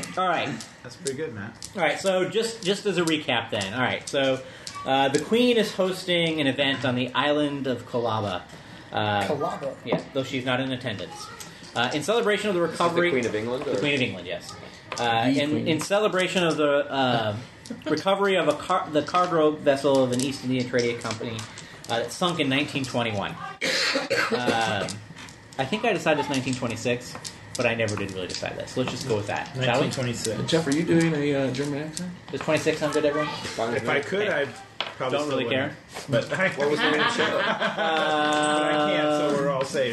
All right. That's pretty good, Matt. All right, so just as a recap then. All right, so the Queen is hosting an event on the island of Colaba. Colaba? Yeah, though she's not in attendance. In celebration of the recovery... The Queen of England? The Queen of England, yes. In celebration of the recovery of the cargo vessel of an East India Trading Company that sunk in 1921. I think I decided it's 1926. But I never did really decide that. So let's just go with that. 1926. Jeff, are you doing a German accent? Is 26 sound good, everyone? If I could, I'd probably don't really care. But what was the name of the show? But I can't, so we're all safe.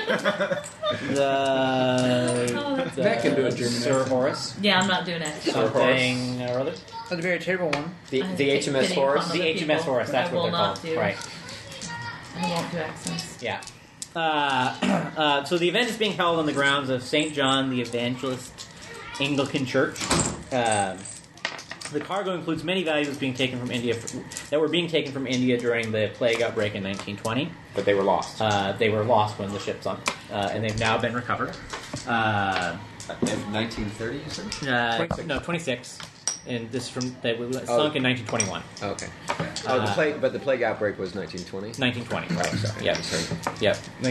Matt can do a German Sir accent. Horace. Yeah, I'm not doing it. Something or other. That's a very terrible one. The HMS Horse? The HMS Horse, that's what they're called. Right. I won't do accents. Yeah. So the event is being held on the grounds of St. John the Evangelist Anglican Church. The cargo includes many valuables being taken from India that were being taken from India during the plague outbreak in 1920. But they were lost. They were lost when the ship sunk, and they've now been recovered. 1930, you said? No, 26. And this from sunk in 1921. Okay. But the plague outbreak was 1920? 1920. Oh, sorry. Yep. Yep.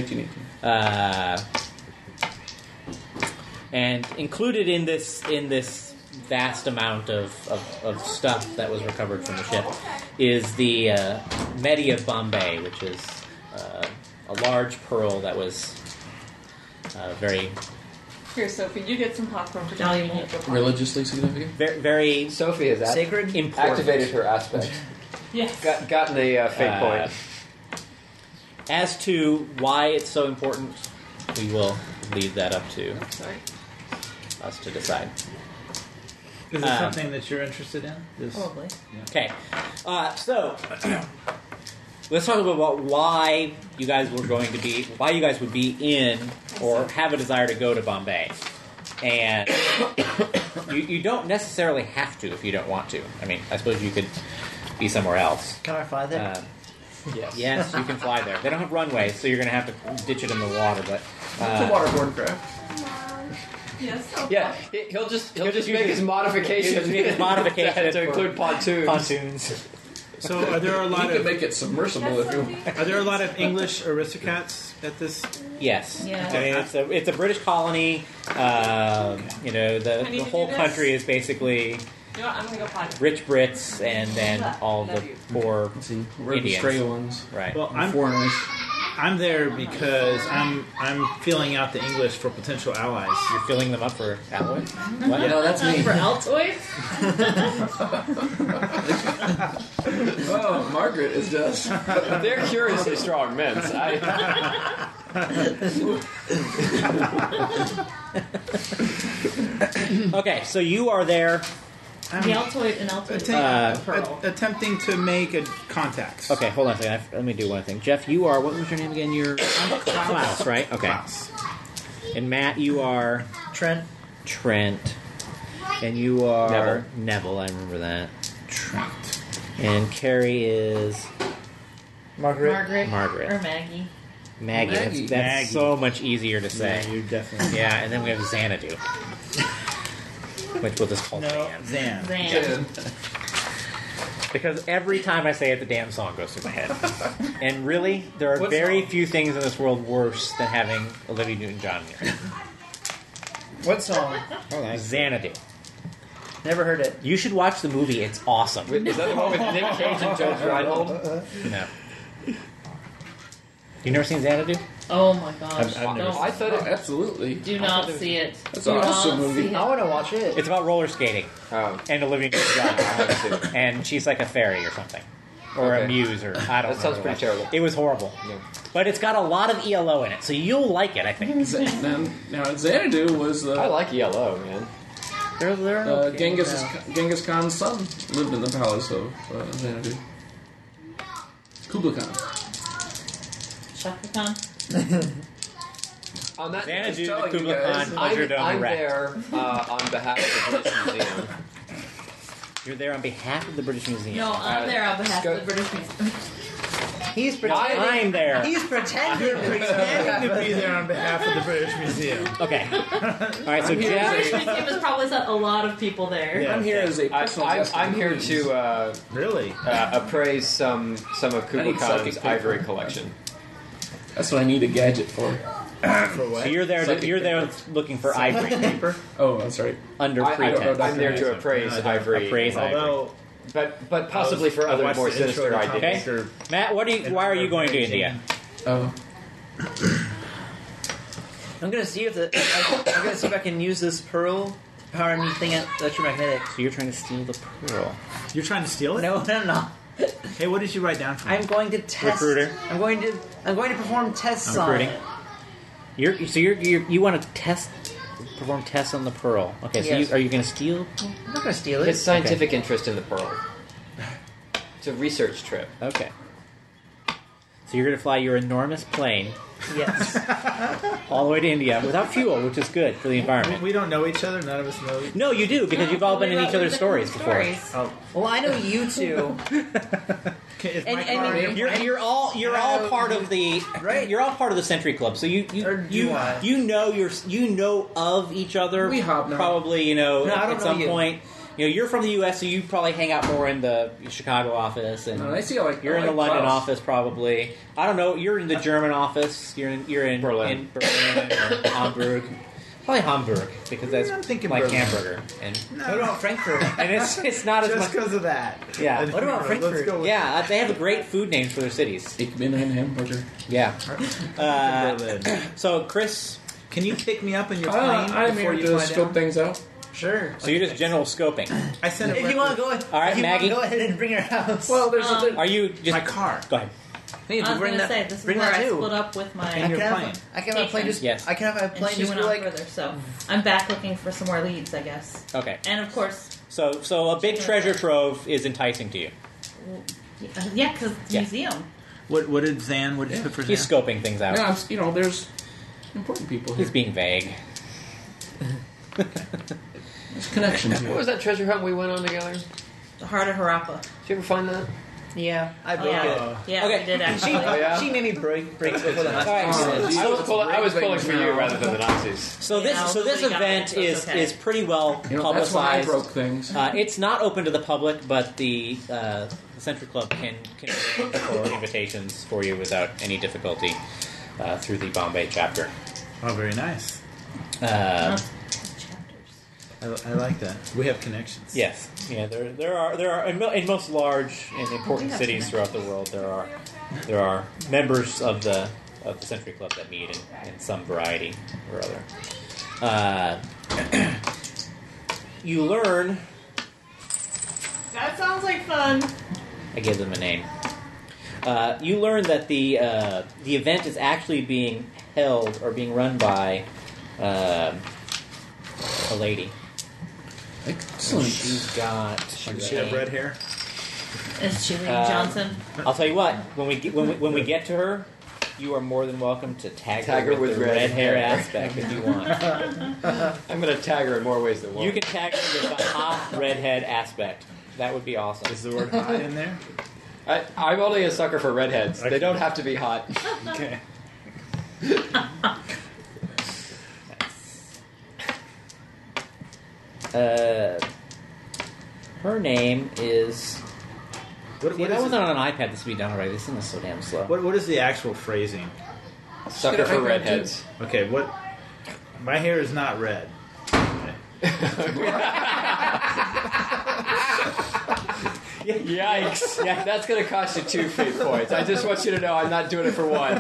1918. And included in this vast amount of stuff that was recovered from the ship is the Mehdi of Bombay, which is a large pearl that was very... Here, Sophie, you get some popcorn for No, you me. won't. Religiously significant? very Sophie has sacred, important. activated her aspect. Yes. Gotten a fate point. As to why it's so important, we will leave that up to us to decide. Is it something that you're interested in? Probably. Okay, so let's talk about why you guys would be in or have a desire to go to Bombay. And you don't necessarily have to if you don't want to. I mean, I suppose you could be somewhere else. Can I fly there? Yes, you can fly there. They don't have runways, so you're going to have to ditch it in the water. But It's a waterborne craft. Yes. So Yeah, he'll just make his modifications to include pontoons. Pontoons. So, are there a You lot can of make it submersible if you want. are there a lot of English aristocrats at this? Yes. Yeah. I mean, it's a British colony. You know, the whole country is basically you know what? I'm gonna go potty. rich Brits and then all the poor See, we're the Indians. stray ones. Right. Well, Foreigners. I'm there because I'm filling out the English for potential allies. You're filling them up for alloys? What? No, that's me. For Altoids? Oh, Margaret is just. They're curiously strong men. Okay, so you are there. The Altoid and Altoid pearl. Attempting to make contacts. Okay, hold on a second. Let me do one thing. Jeff, you are... What was your name again? You're... Klaus, right? Okay. Klaus. And Matt, you are... Trent. Trent. And you are... Neville, I remember that. Trent. And Carrie is... Margaret. Margaret. Or Maggie. Maggie. Maggie. That's Maggie. so much easier to say. Yeah, you definitely. Yeah, and then we have Xanadu. Which we'll just call Zan. Zan. Zan. Because every time I say it, the damn song goes through my head. And really, there are What very song? few things in this world worse than having Olivia Newton-John here. What song? Xanadu. Never heard it. You should watch the movie. It's awesome. Is that the one with Nick Cage and Judge Reinhold? No. You never seen Xanadu? Oh my gosh. I've never Don't- I thought it. Absolutely. Do not see it. That's Do an awesome not movie. see I it. want to watch it. It's about roller skating Oh. and Olivia Newton-John. And she's like a fairy or something. Or a Okay. muse or I don't know. That sounds pretty terrible. It was horrible. No. But it's got a lot of ELO in it, so you'll like it, I think. Now, Xanadu was I like yellow, man. They're Genghis Khan's son lived in the palace of Xanadu. Kublai Khan. Shaka Khan. On that, Xanadu, just telling the you Kublai guys, Khan pleasure dome I'm erect. there on behalf of the British Museum. You're there on behalf of the British Museum. No, I'm there on behalf Sco- of the British Museum. He's I'm there. He's pretending to be Pretending to be there on behalf of the British Museum. Okay. All right. So The Jeff. British Museum has probably sent a lot of people there. Yeah. I'm here as a personal guest. I'm here to Really? appraise some of Kublai need psychic Khan's paper. ivory collection. That's what I need a gadget for. For what? So you're there. Psychic You're there looking for ivory paper Oh, that's right. under I don't know pretense. Dr. I'm there to Mason. appraise ivory, Appraise ivory. Although, but possibly for I other watched more the intro sinister to ideas. Okay. Mr. Matt, why are you going to India? Oh, I'm gonna see if I can use this pearl to power anything electromagnetic. So you're trying to steal the pearl. You're trying to steal it? No. Hey, what did you write down for me? I'm going to test. Recruiter. I'm going to perform tests I'm on recruiting. it. You want to perform tests on the pearl. Okay, so Yes. are you going to steal? I'm not gonna steal His it. scientific interest in the pearl. It's a research trip. Okay. So you're going to fly your enormous plane Yes. all the way to India without fuel, which is good for the environment. We don't know each other. None of us know. No, you do because you've all been in each other's stories before. Oh, Well, I know you two. okay, is my And car- You're all part of the Right. You're all part of the Century Club, so you know of each other. We hobnob. Probably I don't at know some you. point. You're from the U.S., so you probably hang out more in the Chicago office, and no, I see. Like you're in the like London Klaus. office probably. I don't know. You're in the German office. You're in Berlin. Berlin or Hamburg. Probably Hamburg because that's I'm thinking like Berlin. hamburger, and What about Frankfurt? it's not as Just much. because of that. Yeah. What about Let's Frankfurt? go with Yeah, they have great food names for their cities. Ich bin ein Hamburger. Yeah. Berlin. So Chris, Can you pick me up in your plane I'm before here you to fly scope down? things out. Sure. so you're just general scoping. I sent a If you want to go, All right, if you Maggie. want to go ahead and bring her house. Well, there's Are you just my car. Go ahead. Need I to was bring going to that. say, this is bring where that I too. split up with And my... your I plane. can have a plane just. Yes. I can have a And plane she just went go out like. further, so I'm back looking for some more leads, I guess. Okay. And of course, So a big treasure trove is enticing to you. yeah, because it's a Yeah. museum. What did Zan? What did you put for Zan? He's scoping things out. Yeah, there's important people here. He's being vague. There's connections here. What was that treasure hunt we went on together? The Heart of Harappa. Did you ever find that? Yeah, I broke Yeah, it. yeah, Okay. we did She, actually. yeah? she made me break it before the All right. I was pulling for you rather than the Nazis. So Yeah, this nobody got event it, so it's okay. is pretty well That's why I publicized. broke things. It's not open to the public, but the Century Club can for invitations for you without any difficulty through the Bombay chapter. Oh, very nice. Chapters. I like that. We have connections. Yes, yeah. There are in most large and important have cities throughout the world there are members of the Century Club that meet in some variety or other. You learn. That sounds like fun. I gave them a name. You learn that the event is actually being held or being run by a lady. Excellent. She's got. Does she have red hair? Is she Lady Johnson? I'll tell you what. When we get to her, you are more than welcome to tag her with the red hair aspect if you want. I'm going to tag her in more ways than one. You can tag her with the hot redhead aspect. That would be awesome. Is the word hot in there? I'm only a sucker for redheads. They Okay. don't have to be hot. Okay. Her name is. What See, is that it? wasn't on an iPad. This would be done already. This thing is so damn slow. What is the actual phrasing? Sucker for redheads. Okay, what? My hair is not red. Yikes. Yeah, that's going to cost you 2 fate points. I just want you to know I'm not doing it for one.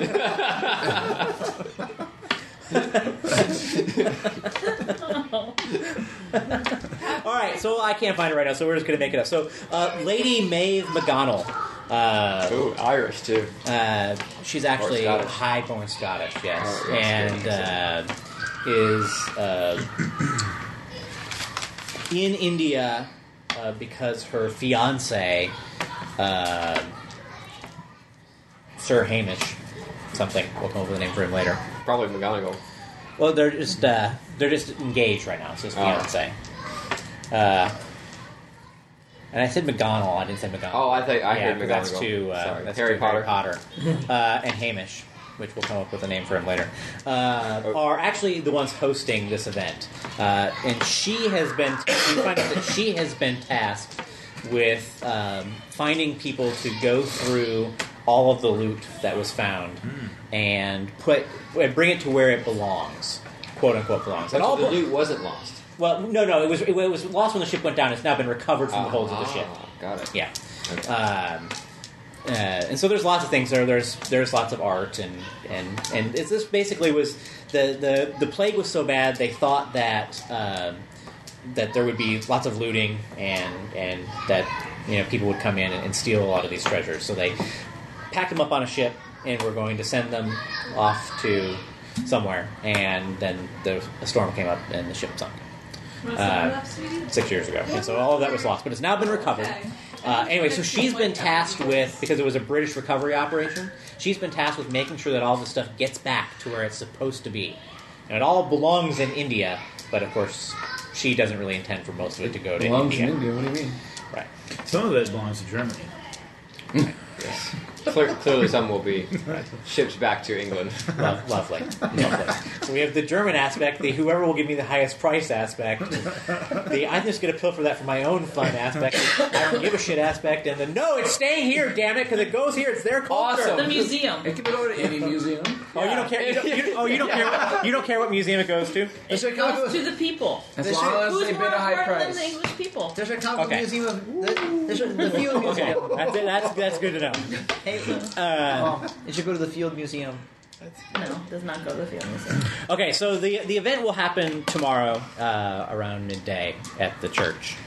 All right, so I can't find it right now, so we're just going to make it up. So, Lady Maeve McGonnell. Ooh, Irish, too. She's actually Scottish. high-born Scottish, yes, Oh, yes, and is in India because her fiance, Sir Hamish, something. We'll come up with a name for him later. Probably McGonagall. Well, they're just engaged right now. It's his fiance. And I said McGonagall. I didn't say McGonagall. Oh, I heard 'cause that's McGonagall. too. Sorry. That's Harry too Potter. and Hamish, which we'll come up with a name for him later, are actually the ones hosting this event. And she has been. We find out that she has been tasked with finding people to go through all of the loot that was found and bring it to where it belongs, quote unquote belongs. So And all the loot wasn't lost. well, no, it was lost when the ship went down. It's now been recovered from the holds of the ship. Got it. Yeah. Okay. And so there's lots of things there. There's lots of art and this basically was the plague was so bad they thought that that there would be lots of looting and that people would come in and steal a lot of these treasures. So they packed them up on a ship and were going to send them off to somewhere. And then a storm came up and the ship sunk. What's that left, sweetie? 6 years ago. And so all of that was lost, but it's now been recovered. Okay. Anyway, so she's been tasked with, because it was a British recovery operation, she's been tasked with making sure that all this stuff gets back to where it's supposed to be. And it all belongs in India, but of course, she doesn't really intend for most of it to go to Belongs India. in India. What do you mean? Right. Some of it belongs to Germany. Yes. Clearly, some will be shipped back to England. Lovely. So we have the German aspect, the whoever will give me the highest price aspect, the I'm just going to pilfer that for my own fun aspect, the I don't give a shit aspect, and the no, it's staying here, damn it, because it goes here, it's their culture. Awesome. The museum. It can go to any museum. Oh, you don't care. You don't care what museum it goes to. There's a Goes comic to the people. As They long should- as Who's they more bid a high important than price. the English people? There's a comic Okay. museum of the field Okay, museum. that's good to know. Hey, you should go to the field museum. No, does not go to the field museum. Okay, so the event will happen tomorrow around midday at the church.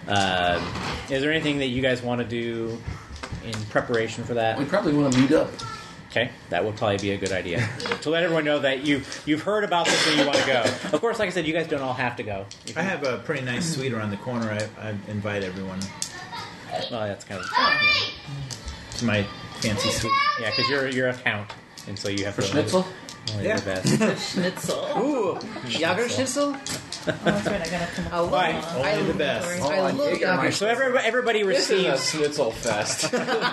Is there anything that you guys want to do in preparation for that? We probably want to meet up. Okay, that would probably be a good idea to let everyone know that you've heard about this and you want to go. Of course, like I said, you guys don't all have to go. I have a pretty nice suite around the corner. I invite everyone Well, that's kind of to my fancy suite. yeah, because you're a count, and so you have For to schnitzel? only Yeah. the best. Schnitzel. Ooh, Jager Schnitzel? Oh, that's right. I gotta come up I with love, one. Only the best. Sorry. I love Jaeger Jager. So everybody This is a receives. schnitzel fest.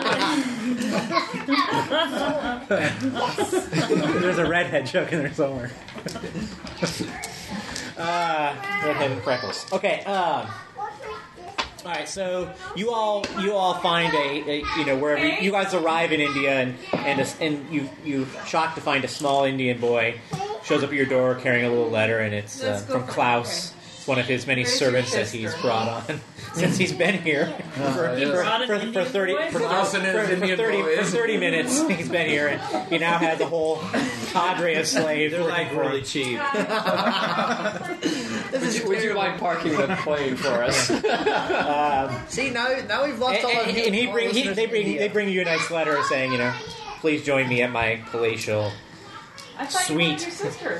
There's a redhead joke in there somewhere. Redhead and freckles. Okay. All right. So you all find a wherever you guys arrive in India and you shocked to find a small Indian boy shows up at your door carrying a little letter and it's Let's go from for it. Klaus. Okay. It's one of his many Where's servants your that he's sister? brought on since he's been here for, He brought an for Indian 30 boy? for, Klaus and his Indian boys. for 30 minutes he's been here and he now has a whole cadre of slaves. They're working like for him. really cheap. Would you mind parking the plane for us? See, now we've lost all our And he all bring, listeners they in bring India. they bring you a nice letter saying, please join me at my palatial. I thought you Sweet. wanted your sister.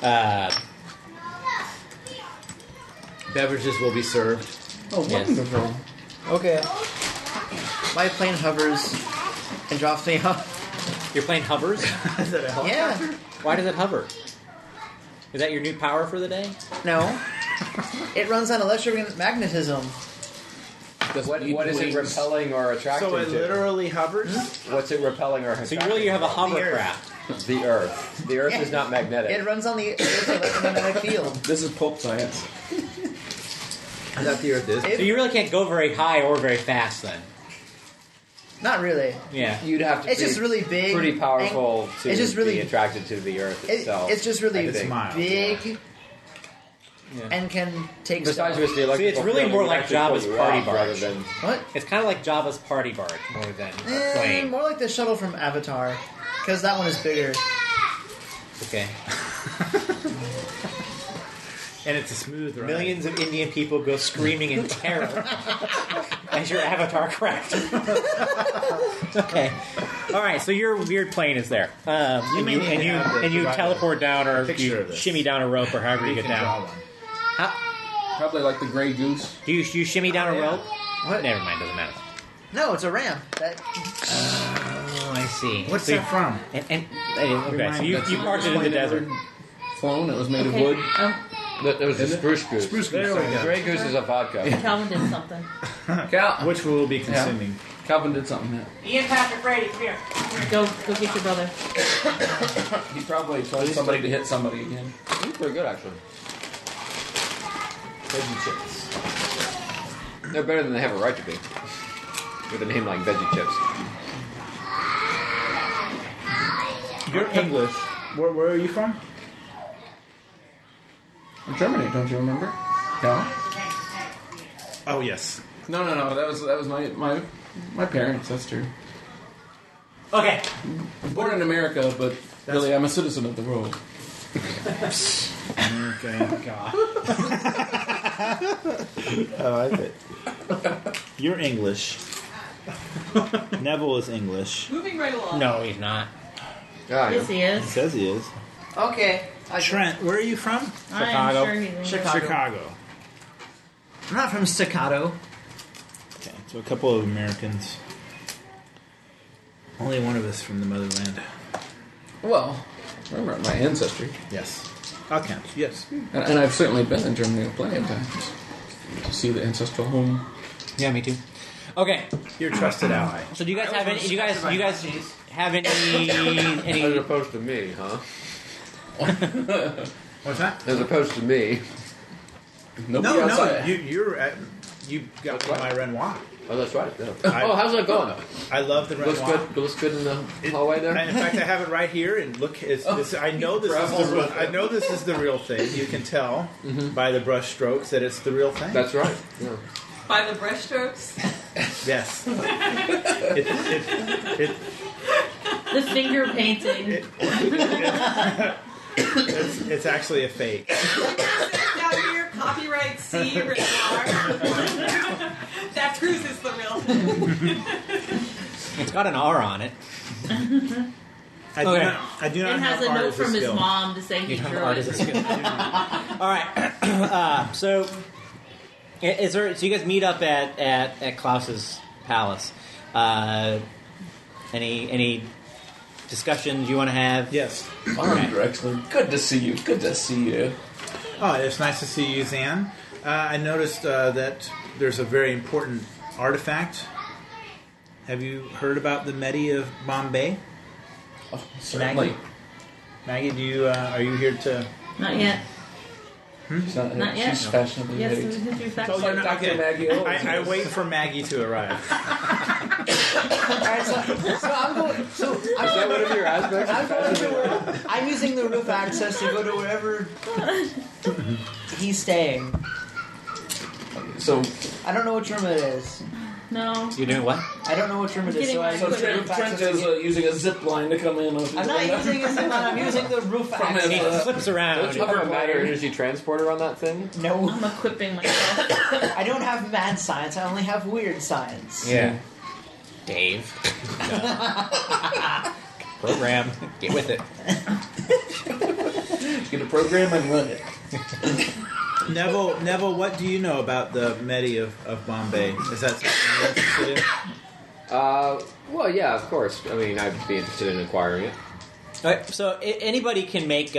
Beverages will be served. Oh, Yes. wonderful. Okay. My plane hovers and drops me off. Your plane hovers. Is that a helicopter? Yeah. Why does it hover? Is that your new power for the day? No. It runs on electromagnetism. What is it repelling or attracting So it to? literally hovers? What's it repelling or So attracting you have a to? hovercraft. The Earth. The Earth is not magnetic. It runs on the Earth's electromagnetic field. This is pulp science. Is that the Earth is? So you really can't go very high or very fast then. Not really. Yeah. You'd have to It's be just really big. pretty powerful to it's just really- be attracted to the Earth itself. It's just really I think. mild, big Yeah. and can take Besides stuff. which the electrical it's really field more would like actually Java's pull you party off rather barge. than What? It's kind of like Java's party barge more than a plane. More like the shuttle from Avatar, because that one is bigger. Okay. And it's a smooth ride. Millions of Indian people go screaming in terror as your avatar crashed. Okay. All right. So your weird plane is there, and may you need to have the and you provided teleport down or picture you of this. shimmy down a rope or however you get can draw down. one. Probably like the gray goose. Do you shimmy down a yeah. rope? What? Never mind. Doesn't matter. No, it's a ramp. That Oh, I see. What's So you- that from? And okay, so you That's parked it in the desert. Flown. It was made of wood. Okay. that was a Isn't it? spruce goose. Spruce There goose. we sorry. go. Gray goose is a vodka. Calvin did something. which we will be consuming. Calvin did something. Yeah. Ian Patrick Brady, come here. Go get your brother. He probably told somebody to hit somebody again. He's pretty good, actually. Veggie chips. They're better than they have a right to be. With a name like Veggie Chips. You're English. Where are you from? Germany, don't you remember? No. Oh yes. No. That was my parents. That's true. Okay. I'm born in America, but really, I'm a citizen of the world. Okay. God. I like it. You're English. Neville is English. Moving right along. No, he's not. Yeah, Yes, he He is. says he is. Okay. Trent, where are you from? I'm Chicago. sure he's English. Chicago. I'm not from Staccato. Okay, so a couple of Americans. Only one of us from the motherland. Well, remember my ancestry, Yes. I'll count. Yes. and I've certainly been in Germany plenty of times to see the ancestral home. Yeah, me too. Okay. You're a trusted ally. So do you guys have any? You guys have any? As opposed to me, huh? What's that? As opposed to me. Nobody outside. You got my Renoir. Oh, that's right. Yeah. Oh, how's that going? I love the Looks Renoir. good. Looks good in the hallway there. In fact, I have it right here, and look, I know this is the real thing. You can tell by the brush strokes that it's the real thing. That's right. Yeah. By the brushstrokes. Yes. The finger painting. It's actually a fake. Down here, copyright C, Renoir. That proves it's the real thing. It's got an R on it. I do not And have has a art note as a from his skill. mom to say he You don't drew have art it. as a skill. All right. So, is there? So you guys meet up at Klaus's palace. Any discussions you want to have? Yes. All right, Drexler. Good to see you. Good to see you. Oh, it's nice to see you, Zan. I noticed that there's a very important artifact. Have you heard about the Medi of Bombay? Oh, certainly. Maggie, do you are you here to? Not yet. She's not yet. She's fashionably Yes, ready. this is your fact. Oh, you're not Dr. okay. Maggie Owens. I wait for Maggie to arrive. Alright, so I'm going. So Is that one of your aspects? I'm going to where I'm using the roof access to go to wherever he's staying. So I don't know which room it is. No. You're doing what? I don't know which room it is. So I use the roof Trent access. is using a zip line to come in. I'm not using a zip line. I'm using the roof And he access. flips around. Don't you have a matter energy transporter on that thing? No, I'm equipping myself. I don't have mad science. I only have weird science. Yeah. Dave. Program. Get with it. Get a program and run it. Neville, what do you know about the Medi of Bombay? Is that something you're interested in? Well, yeah, of course. I mean, I'd be interested in acquiring it. All right. So anybody can make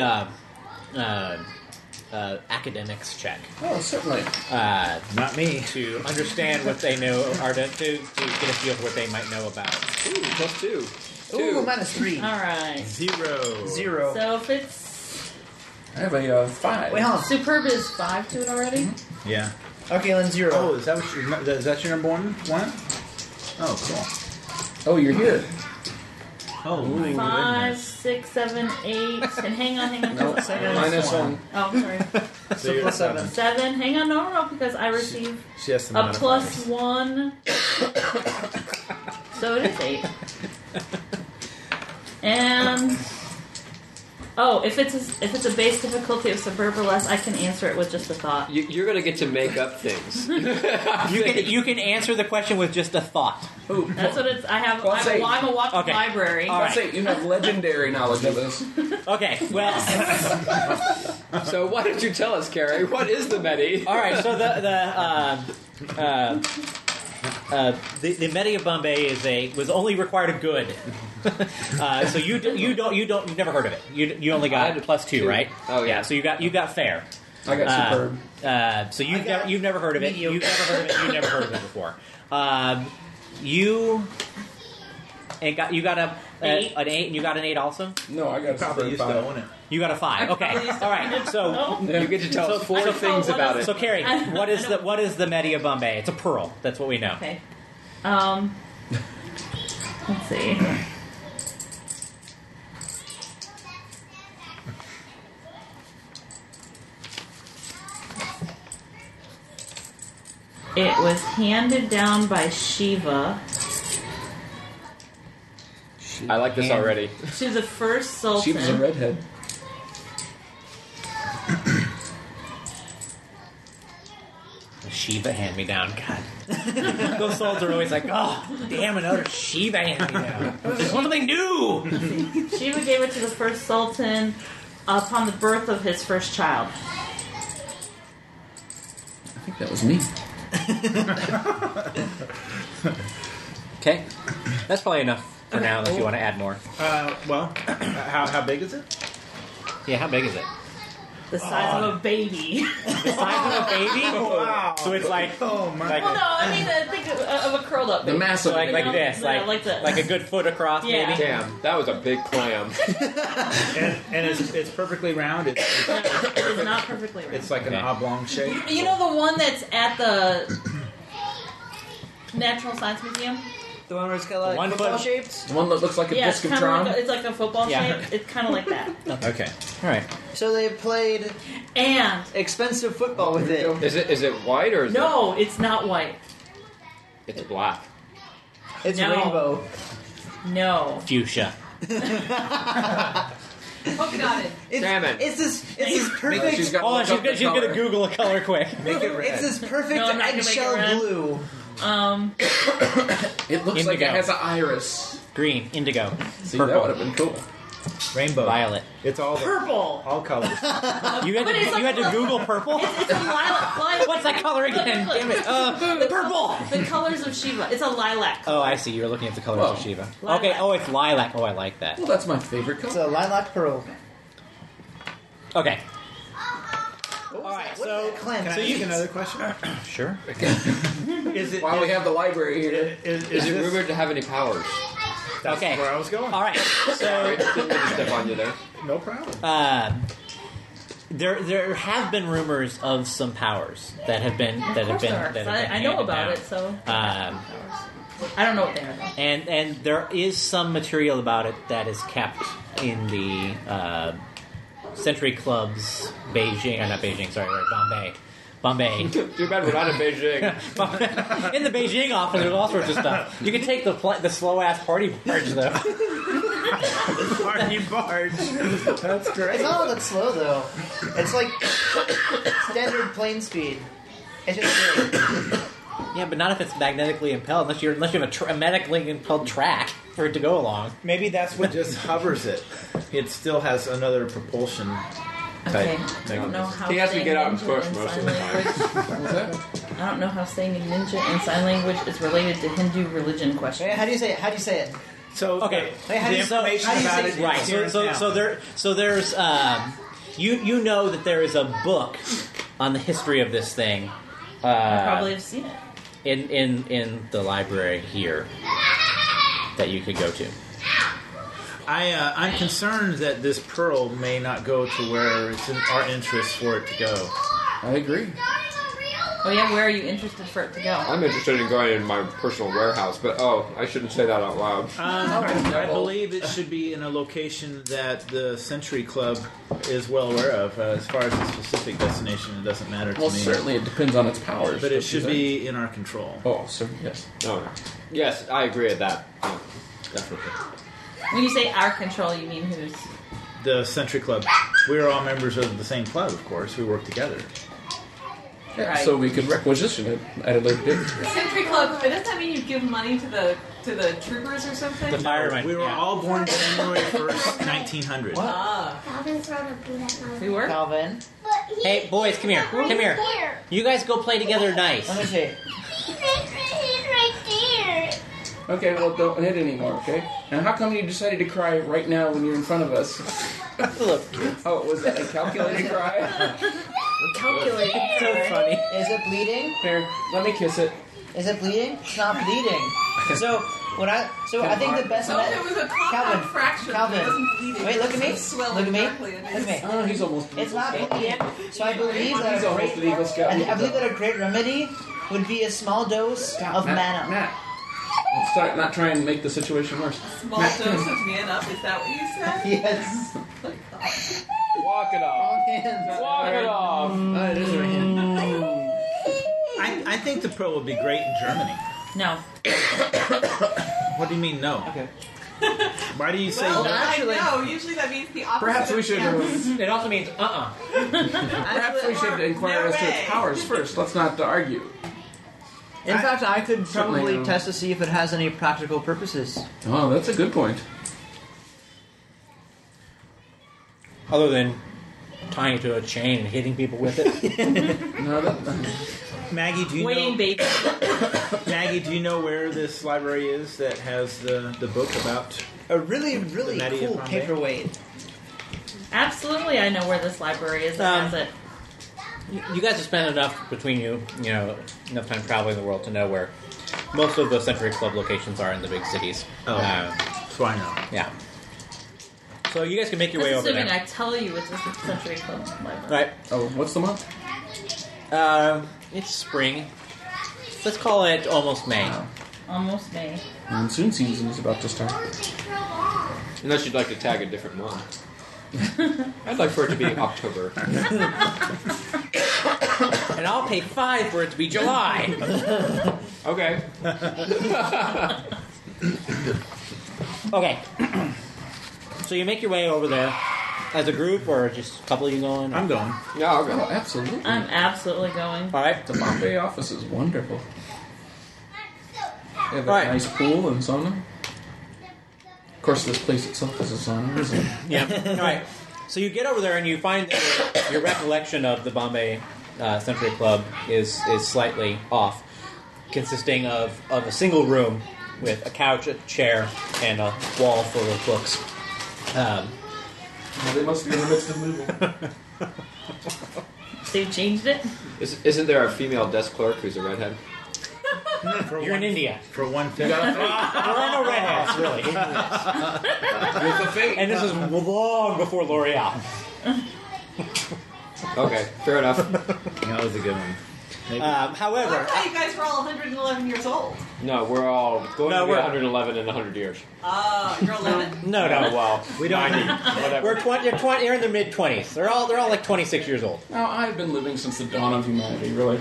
academics check Oh, certainly. Not me. to understand what they know, or to get a feel for what they might know about. Ooh, +2. Ooh, -3. All right. 0. 0. So if it's I have a 5. Wait, hold on. superb is 5 to it already. Yeah. Okay, then 0. Oh, is that your number one? Oh, cool. Oh, you're here. Oh, my 5, goodness. 6, 7, 8, and hang on. No, -1. Oh, sorry. So you're plus 7. 7. Hang on, no, because I receive She has to a modify plus this. 1. So it is 8. And if it's a base difficulty of suburb or less, I can answer it with just a thought. You're going to get to make up things. You can answer the question with just a thought. Ooh, That's what it's. I'm a walking Okay. library. All right. say you have legendary knowledge of this. Okay. Well. So why don't you tell us, Carrie? What is the Medi? All right. So the Medi of Bombay was only required a good. So you've never heard of it. You only got I had +2, right? Oh, yeah. So you got fair. I got superb. So you've never heard of it. You've never heard of it. You've never heard of it before. You got an 8, and you got an 8 also. No, I got a Probably used to 5. own it. You got a 5. Okay, all right. So You get to tell us 4 things about it. So Carrie, what is the Medi of Bombay? It's a pearl. That's what we know. Okay. Let's see. It was handed down by Shiva I like this already. to the first sultan. She was a redhead. The Shiva hand-me-down. God. Those souls are always like, oh, damn, another Shiva hand-me-down. Something new! Shiva gave it to the first sultan upon the birth of his first child. I think that was me. Okay. That's probably enough for now, unless you want to add more. Well, how big is it? Yeah, how big is it? The size of a baby. The size of a baby? Wow. So it's like... Oh my! like Well, no, I mean, think of a curled up The baby. massive. like You know, this. yeah, like this. Like a good foot across, Yeah. maybe? Damn, that was a big clam. and it's perfectly round. No, it is not perfectly round. It's like an Okay. oblong shape. You know the one that's at the Natural Science Museum? The one where it's got like 1 football foot. shaped. The one that looks like a Yeah, it's disc of kind of Tron. like it's like a football Yeah. shape. It's kind of like that. Okay. All right. So they played And expensive football with it. Is it white or is no, it's not white. It's black. It's No. rainbow. No. Fuchsia. Polka dotted. It's, Salmon. It's this perfect. She's got Hold on, to look up the she's going to color. Google a color quick. Make it red. It's this perfect No, I'm not gonna make it eggshell red. blue. It looks like Indigo. it has an iris. Green, indigo, See, that purple, would have been cool. Rainbow. violet. It's all Purple. all colors. You had to, But it's you had to like- Google purple? It's a lilac. What's that color again? Look, Damn it. Purple! The colors of Shiva. It's a lilac. Oh, I see. You're looking at the colors Whoa. of Shiva. Lilac. Okay, oh, it's lilac. Oh, I like that. Well, that's my favorite It's color. a lilac pearl. Okay. All right, What so- is that clam? Can I ask you another question? Sure. Is it? While we have the library here. Is Is it this- rumored to have any powers? That's Okay. where I was going. All right. Sorry, So, didn't mean to step on you there. No problem. there have been rumors of some powers that have been Of course there are. I know about it, so I don't know what they are though. And there is some material about it that is kept in the Century Club's Beijing, not Beijing, sorry, right, Bombay. Too bad we're not in Beijing. In the Beijing office, there's all sorts of stuff. You can take the slow ass party barge though. Party barge. That's great. It's not all that slow though. It's like standard plane speed. It's just great. Yeah, but not if it's magnetically impelled. Unless you have a magnetically impelled track for it to go along. Maybe that's what just hovers it. It still has another propulsion Okay. type. I don't know how. He has to saying get out and ninja push in most of sign the time. language- I don't know how saying ninja in sign language is related to Hindu religion Wait, questions. how do you say it? How do you say it? So Okay. Wait, how the do you- information how do you about say it, it? Right. here So in town. there's you know that there is a book on the history of this thing. I probably have seen it. in the library here that you could go to. I'm concerned that this pearl may not go to where it's in our interest for it to go. I agree. Oh yeah, where are you interested for it to go? I'm interested in going in my personal warehouse, but I shouldn't say that out loud. I believe it should be in a location that the Century Club is well aware of. As far as the specific destination, it doesn't matter to Well, me. certainly it depends on its powers. But it don't you should think? be in our control. Oh, sir, yes. No. Yes, I agree with that. Yeah, definitely. When you say our control, you mean who's? The Century Club. We're all members of the same club, of course. We work together. Yeah, Right. so we could requisition it at a later date. Century Club. Does that mean you give money to the troopers or something? The firemen. We were yeah. all born January 1st, 1900. Ah. Calvin's rather good at my We were. Calvin. But he, Hey, boys, come here. Come here. Here. You guys go play together nice. Let me see. He's right there. Okay, well, don't hit anymore, okay? Now, how come you decided to cry right now when you're in front of us? Look. Oh, was that a calculated cry? Calculating. So funny. Is it bleeding? Here, let me kiss it. Is it bleeding? It's not bleeding. So I think the best. So if it was a compound fraction, Calvin. it wasn't bleeding. Wait, look at me. It was swelling Look at me. directly in Look his- at me. Oh, he's almost. It's not bleeding. So I believe He's that a almost an great, Eagle Scout. I believe that a great remedy would be a small dose of mana. Matt. Let's start not try and make the situation worse. Small Matt, dose of mana, is that what you said? Yes. Walk it off. Walk it off. It is right hand. I think the pearl would be great in Germany. No. What do you mean no? Okay. Why do you say Well, no? actually- I know. Usually that means the opposite. Perhaps we of should. yes. It also means Perhaps we should inquire No as to its way. powers first. Let's not argue. In fact, I could Certainly probably no. test to see if it has any practical purposes. Oh, that's a good point. other than tying it to a chain and hitting people with it. No, that, Maggie, do you Waiting, know? baby. Maggie, do you know where this library is that has the book about? A really, really The Maddie of cool Bombay? paperweight. Absolutely, I know where this library is that has it. You guys have spent enough between you, enough time traveling the world to know where most of the Century Club locations are in the big cities. So I know. Yeah. So you guys can make your way That's over assuming there. I tell you it's a Century Club library. Right. oh, what's the month? It's spring. Let's call it almost May. Almost May. Monsoon season is about to start. Unless you'd like to tag a different month. I'd like for it to be October. And I'll pay $5 for it to be July. Okay. Okay. So you make your way over there as a group, or just a couple of you going? I'm going. Yeah, I'll Oh, go. absolutely. I'm absolutely going. All right. The Bombay office is wonderful. They have a Right. nice pool and sauna. Of course, this place itself is a sauna, isn't it? Yeah. All right. So you get over there and you find that your recollection of the Bombay Century Club is slightly off, consisting of a single room with a couch, a chair, and a wall full of books. Well, they must be in the midst of moving. They changed it? Isn't there a female desk clerk who's a redhead? You're in India. For one thing. There are no redheads, really. With the fate. And this is long before L'Oreal. Okay, fair enough. That was a good one. Maybe. I However, thought you guys were all 111 years old. No, we're all going No, to be we're- 111 in 100 years. You're 11? no. Well, We don't- 90, whatever. We're 20. They're in their mid 20s. They're all like 26 years old. Now, I've been living since the dawn of humanity, really.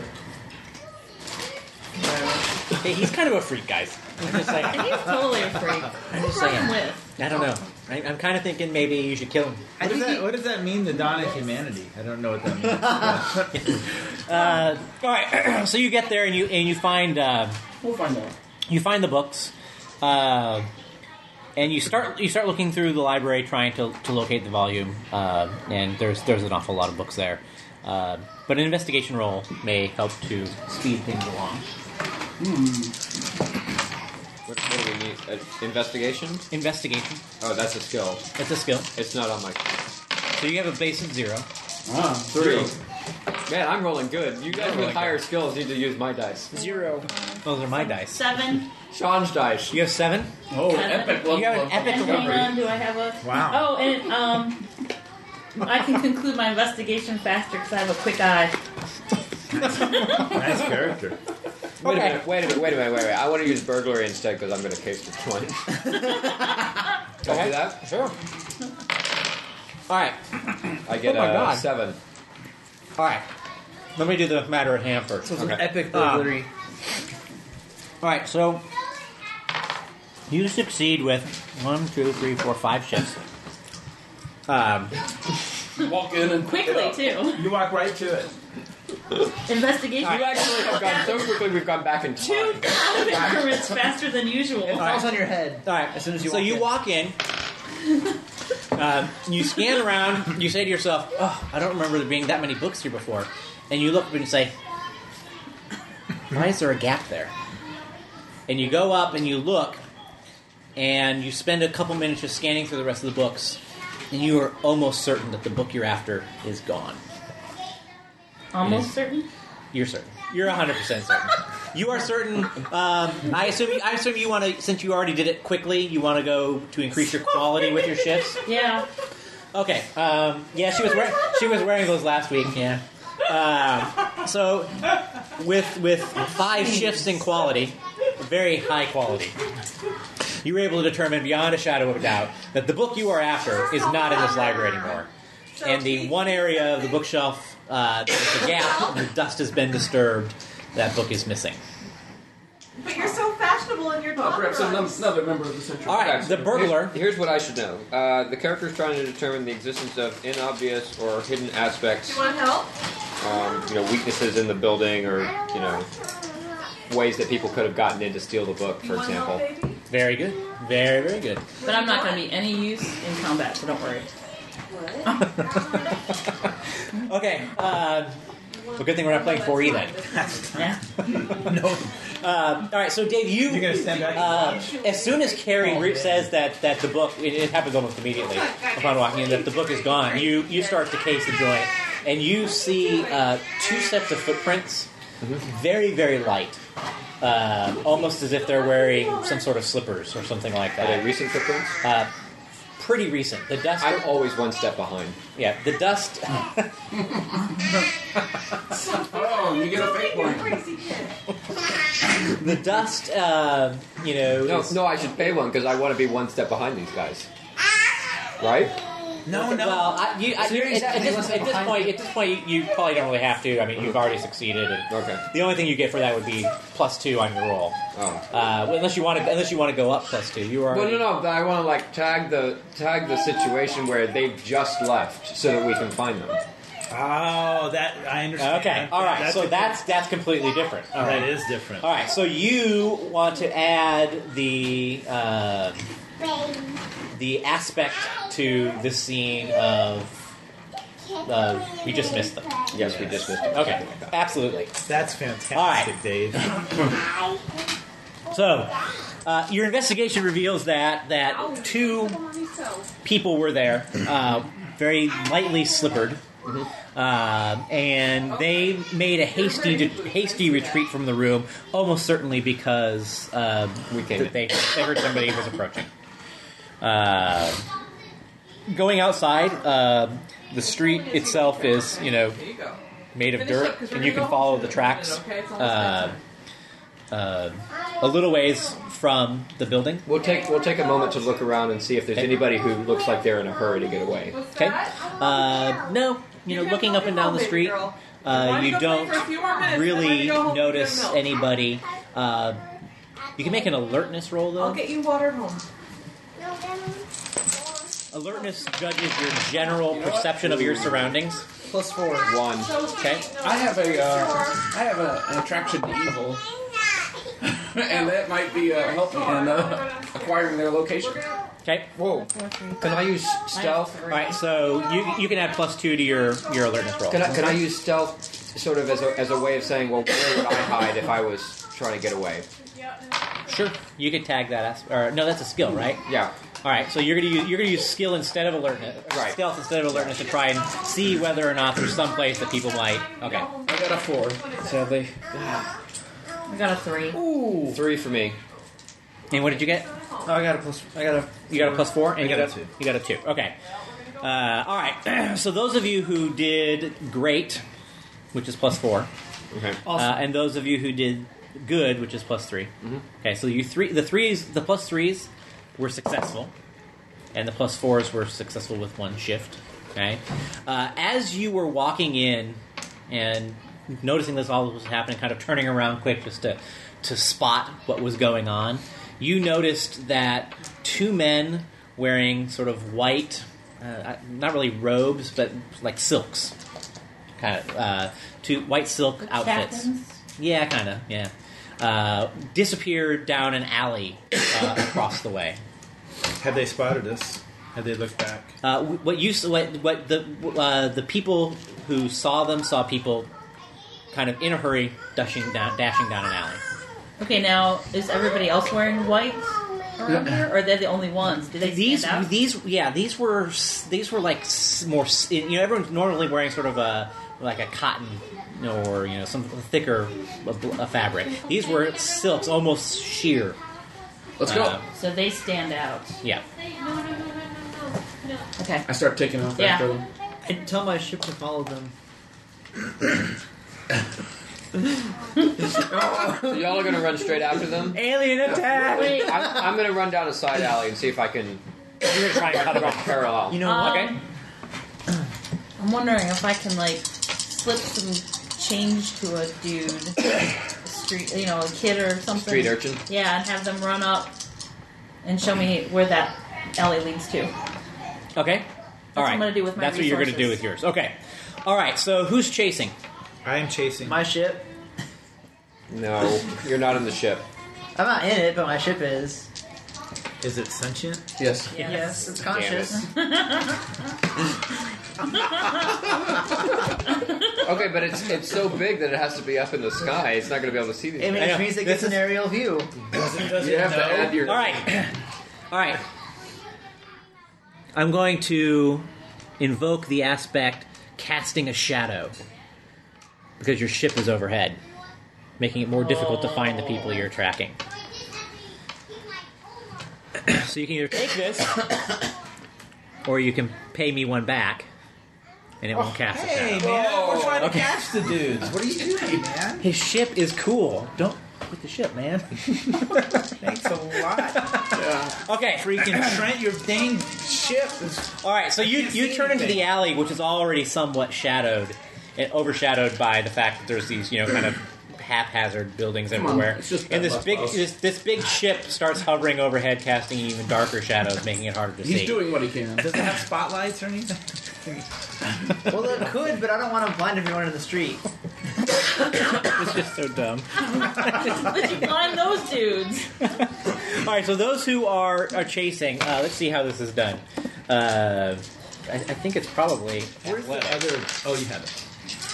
Hey, he's kind of a freak, guys. I'm just saying. And he's totally a freak. What's wrong with? I don't know. I'm kind of thinking maybe you should kill him. What does that mean, the dawn of humanity? I don't know what that means. All right. So you get there and you find We'll find out. you find the books, and you start looking through the library trying to locate the volume. And there's an awful lot of books there. But an investigation roll may help to speed things along. What do we need? Investigation? Investigation. Oh, that's a skill. It's a skill. It's not on my... So you have a base of 0. 3. Man, I'm rolling good. You guys with higher skills need to use my dice. 0. Those are my dice. 7. Sean's dice. You have 7. Oh, Seven. epic level. You have an epic And hang delivery. on, do I have a... Wow. Oh, and I can conclude my investigation faster because I have a quick eye. Nice character. Wait a Okay. minute. Wait a minute. I want to use burglary instead because I'm going to case this one. Can I do that? Sure. All right. I get Oh my God. 7. All right. Let me do the matter at hand first. So it's an Okay. epic burglary. All right. So you succeed with 1, 2, 3, 4, 5 shifts. Walk in and Quickly, too. You walk right to it. Investigation. You actually have gone so quickly we've gone back in 2 time. count increments faster than usual. It falls on your head. All right. As soon as you so walk you in. walk in. You scan around. You say to yourself, "Oh, I don't remember there being that many books here before." And you look up and you say, "Why is there a gap there?" And you go up and you look, and you spend a couple minutes just scanning through the rest of the books, and you are almost certain that the book you're after is gone. Almost certain. You're certain. You're 100% certain. You are certain. I assume you want to, since you already did it quickly, you want to go to increase your quality with your shifts. Yeah. Okay. Yeah, she was wearing those last week. Yeah. So with 5 shifts in quality, very high quality, you were able to determine beyond a shadow of a doubt that the book you are after is not in this library anymore. And the one area of the bookshelf, there's a gap, and the dust has been disturbed. That book is missing. But you're so fashionable in your dog Perhaps runs. another member of the Central. All right, the burglar. Here's what I should know. The character's trying to determine the existence of inobvious or hidden aspects. You want help? Weaknesses in the building, or ways that people could have gotten in to steal the book, for You want help, example. baby? Very good. Very, very good. But I'm not going to be any use in combat, so don't worry. Okay. Well, good thing we're not playing 4E then. Yeah. No. All right, so Dave, You're going to stand back and watch? as soon as Carrie says that the book, it happens almost immediately upon walking in, that the book is gone, you start to case the joint, and you see 2 sets of footprints, very, very light, almost as if they're wearing some sort of slippers or something like Are they that. recent footprints? Pretty recent. The dust. I'm always one step behind. Yeah, the dust. Oh, you get a fake one. Crazy kid. The dust. No, is- no, I should pay one because I want to be one step behind these guys. Right? No. Well, at this point, you probably don't really have to. I mean, you've already succeeded. And Okay. the only thing you get for that would be +2 on your roll, Oh. unless you want to go up +2. You are. Well, no. But I want to tag the situation where they've just left so that we can find them. Oh, that I understand. Okay. All right. So a- that's completely different. All right. that is different. All right. So you want to add the aspect to the scene of we just missed them. Yes, we just missed them. Okay. Absolutely. That's fantastic, All right. Dave. So, your investigation reveals that 2 people were there, very lightly slippered, and they made a hasty retreat from the room, almost certainly because We came in. they heard somebody was approaching. Going outside, the street itself is, made of dirt, and you can follow the tracks a little ways from the building. We'll take a moment to look around and see if there's anybody who looks like they're in a hurry to get away. Okay. No, looking up and down the street, you don't really notice anybody. You can make an alertness roll, I'll though. get you water home. Alertness judges your general perception of your surroundings. +4. 1. Okay. I have an attraction to evil, and that might be helping in acquiring their location. Okay. Whoa. Can I use stealth? All right. So you can add +2 to your alertness roll. Can I use stealth sort of as a way of saying, well, where would I hide if I was trying to get away? Sure. You can tag that. Or no, that's a skill, right? Yeah. All right, so you're gonna use skill instead of alertness, Right. stealth instead of alertness to try and see whether or not there's some place that people might. Okay, I got a 4, sadly. I got a 3. 3 for me. and what did you get? Oh, I got a You got a +4, and you got a got 2. You got a 2. Okay. All right. So those of you who did great, which is +4, Okay. and those of you who did good, which is +3. Okay, so the +3s were successful, and the +4s were successful with 1 shift. Okay, as you were walking in and noticing this all was happening, kind of turning around quick just to spot what was going on, you noticed that 2 men wearing sort of white, not really robes, but like silks, kind of 2 white silk outfits. Captains? Yeah, kind of. Yeah. Disappeared down an alley across the way. Had they spotted us? Had they looked back? The people who saw people kind of in a hurry dashing down an alley. Okay, now, is everybody else wearing white around here? Or are they the only ones? Did they stand out? These were like more. Everyone's normally wearing sort of a like a cotton or some thicker fabric. These were silks, almost sheer. Let's go. So they stand out. Yeah. Okay. I start taking off Yeah. after them. I tell my ship to follow them. So y'all are going to run straight after them? Alien attack! Wait. I'm going to run down a side alley and see if I can You're gonna try and cut it run off. parallel. You know what? Okay. I'm wondering if I can slip some change to a dude, street, a kid or something. Street urchin? Yeah, and have them run up and show me where that alley leads to. Okay. All right. I'm gonna do with my That's what you're going to do resources. with yours. Okay. All right. So who's chasing? I am chasing. My ship. No, you're not in the ship. I'm not in it, but my ship is. Is it sentient? Yes. Yes, it's Damn conscious. Okay, but it's so big that it has to be up in the sky. It's not going to be able to see these It things. means it This gets an aerial view. You have to add your. All right. All right. I'm going to invoke the aspect casting a shadow because your ship is overhead, making it more difficult to find the people you're tracking. So you can either take this, or you can pay me one back, and it won't cast a Hey, shadow. man, we're trying to Okay. catch the dudes. What are you doing, man? His ship is cool. Don't quit the ship, man. Thanks a lot. Okay. Freaking Trent, your dang ship is... All right, so you turn into the alley, which is already somewhat shadowed, and overshadowed by the fact that there's these, kind of haphazard buildings on, everywhere. it's just And that this big, bus. this big ship starts hovering overhead, casting even darker shadows, making it harder to see. He's doing what he can. Does it have spotlights or anything? Well, it could, but I don't want to blind everyone in the street. It's just so dumb. Let you blind those dudes. All right, so those who are chasing, let's see how this is done. I think it's probably Where's the athletic. other... Oh, you have it.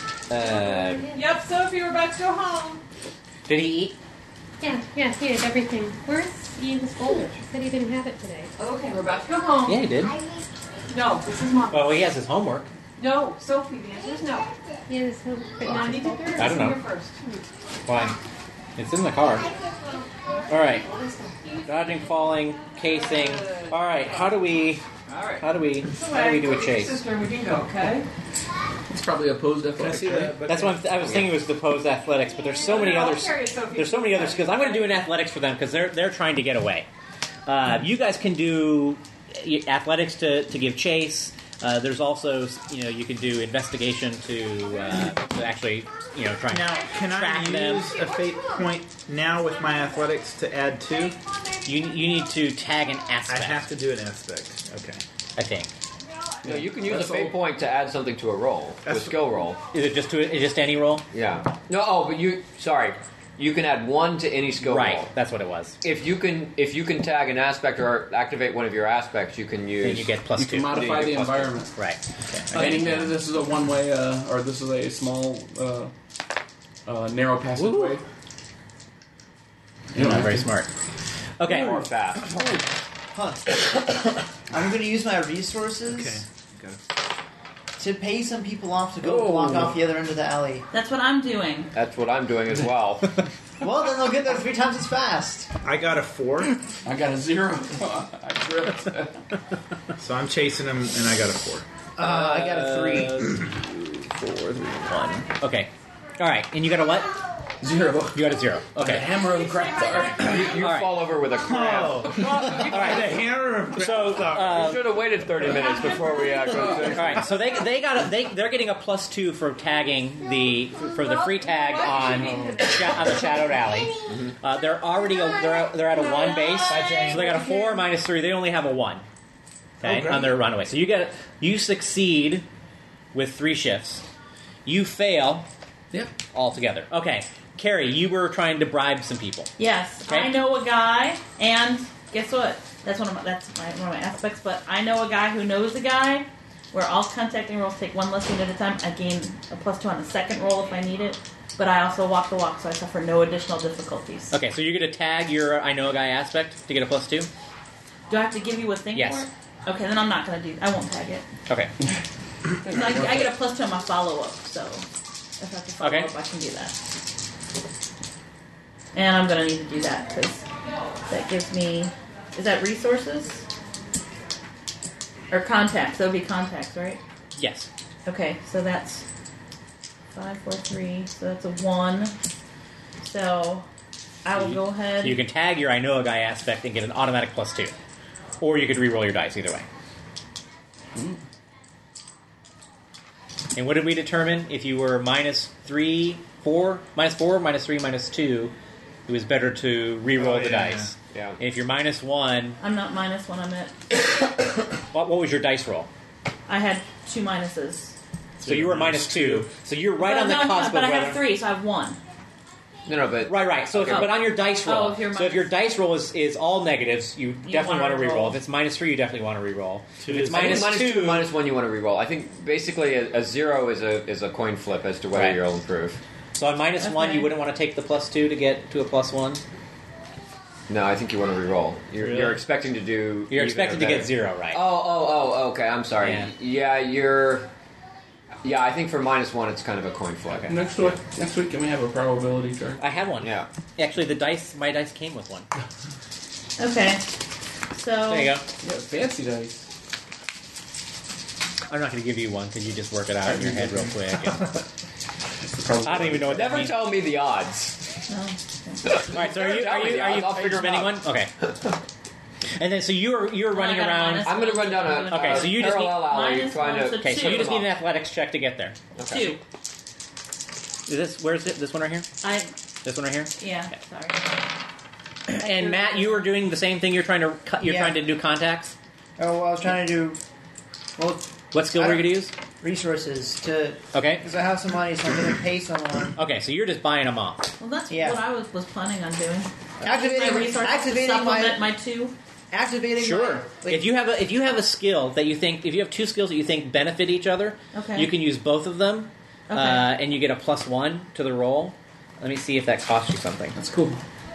Yep, Sophie, we're about to go home. Did he eat? Yeah, he had everything. Where's Ian's folder? She said he didn't have it today. Okay, we're about to go home. Yeah, he did. No, this is Mom. Well, he has his homework. No, Sophie, the answer is no. He had his home, but I not need his to folder. do I don't know. here first. Fine. It's in the car. All right. Dodging, falling, casing. All right. How do we do a chase? Sister, we can go, okay? It's probably opposed Can I athletic. see right? that? That's what I was thinking was the pose athletics, but there's so many I'll other carry it, Sophie. there's so many other skills. I'm going to do an athletics for them because they're trying to get away. You guys can do athletics to give chase. There's also you can do investigation to actually try and Now, can I track them. use a fate point now with my athletics to add 2? You need to tag an I aspect. have to do an aspect. Okay. I think. No, you can use That's a fate all. point to add something to a roll, to a That's- skill roll. Is it just any roll? Yeah. No, but you can add 1 to any skill Right. roll. That's what it was. If you can tag an aspect or activate one of your aspects, you can use. Then you get You +2. can modify You the get plus two. environment. Right. Meaning that this is a one-way, or this is a small, narrow passageway. You're not very smart. Okay. Or fast. Huh. I'm going to use my resources Okay. Got to pay some people off to go Oh. block off the other end of the alley. That's what I'm doing. That's what I'm doing as well. Well, then they'll get there 3 times as fast. I got a 4, I got a 0. I tripped. so I'm chasing him, and I got a 4. I got a 3. 4, 3, 1. Okay. All right. And you got a what? 0. You got a 0. The Okay. hammer of the crack bar. You All right. fall over with a cramp. All right. The hammer of So, You should have waited 30 minutes before we go all through. right. So they're getting a +2 for tagging for the free tag on the Shadowed Alley. They're already they're at a 1 base, so they got a 4 minus 3. They only have a 1. Okay, on their runaway. So you succeed with 3 shifts. You fail Yep. altogether. Okay, Carrie, you were trying to bribe some people. Yes, Okay. I know a guy, and guess what? That's one of my aspects. But I know a guy who knows a guy. Where all contacting rolls take 1 lesson at a time. I gain a +2 on the second roll if I need it. But I also walk the walk, so I suffer no additional difficulties. Okay, so you're going to tag your I know a guy aspect to get a +2. Do I have to give you a thing Yes. for it? Okay, then I'm not going to do. I won't tag it. Okay. So I get a +2 on my follow-up, so if I have to follow Okay. up, I can do that. And I'm going to need to do that, because that gives me... Is that resources? Or contacts? That would be contacts, right? Yes. Okay, so that's 5, 4, 3, so that's a 1. So I will go ahead... So you can tag your I know a guy aspect and get an automatic +2. Or you could re-roll your dice, either way. And what did we determine? If you were -3, 4, -4, -3, -2, it was better to re-roll the dice. Yeah. And if you're -1, I'm not -1, I'm at... what was your dice roll? I had 2 minuses. So you were -2. So you're right on the cusp of But I whether... have 3, so I have 1. No, but Right. So, but on your dice roll, if you're so if your dice roll is all negatives, you definitely want to wanna re-roll. roll. If it's -3, you definitely want to re-roll. If it's I think -2, -2, -1, you want to re-roll. I think basically a 0 is a coin flip as to whether Right. you'll improve. so on -1, Okay. you wouldn't want to take the +2 to get to a +1. No, I think you want to re-roll. You're expecting to do. You're even expected or to get better. 0, right? Oh, okay. I'm sorry. Yeah. Yeah, I think for -1, it's kind of a coin flip. Next week, can we have a probability chart? I have one. Yeah. Actually, my dice came with one. Okay. So... There you go. Yeah, fancy dice. I'm not going to give you one because you just work it out in your head real quick. and- I don't even know what that Never means. tell me the odds. Oh, All right, so are you I'll figure 'em spending out. one? Okay. And then so you're running I got a around. minus. I'm going to run down a Okay, so you just parallel alley minus trying one, to. so Okay, so you just need an athletics check to get there. 2. Is this where's it? This one right here? This one right here? Yeah, sorry. And Matt, you were doing the same thing. You're trying to Yeah. trying to do contacts. Oh, well, I was trying to do What skill were you going to use? resources to Okay. because I have some money, so I'm going to pay someone. Okay, so you're just buying them off. Well, that's Yeah. what I was planning on doing. Activating- my resources to activating supplement my- my 2. Activating Sure. my, If you have a skill that you think, if you have 2 skills that you think benefit each other, Okay. you can use both of them, Okay. and you get a +1 to the roll. Let me see if that costs you something. That's cool.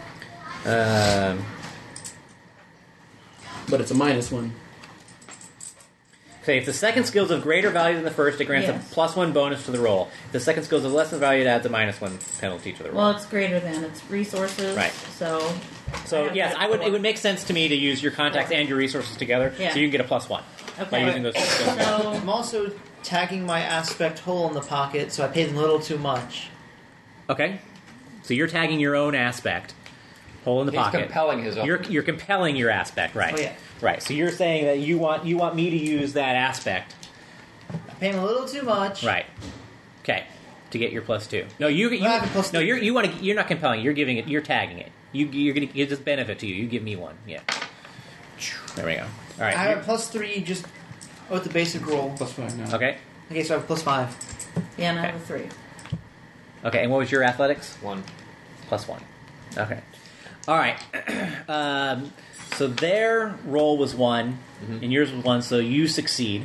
But it's a -1. Okay, if the second skill is of greater value than the first, it grants Yes. a +1 bonus to the roll. If the second skill is of less than value, it adds a -1 penalty to the roll. Well, it's greater than. It's resources. Right. So... So have yes, that I would. It four. would make sense to me to use your contacts and your resources together, Yeah. so you can get a +1 by Okay. using those two skills. So... I'm also tagging my aspect hole in the pocket, so I paid a little too much. Okay, so you're tagging your own aspect hole in the He's pocket. compelling his own. You're compelling your aspect, right? Oh, yeah. Right. So you're saying that you want me to use that aspect, I paid a little too much. right? Okay, to get your +2. No, you I have a +2. no, you want to. You're not compelling. You're giving it. You're tagging it. You're going to give this benefit to you. You give me one. Yeah. There we go. All right. I have a +3 just with the basic roll. +5 now. Okay. Okay, so I have +5. Yeah, and I have a 3. Okay. And what was your athletics? 1. +1. Okay. All right. So their roll was 1, and yours was 1, so you succeed.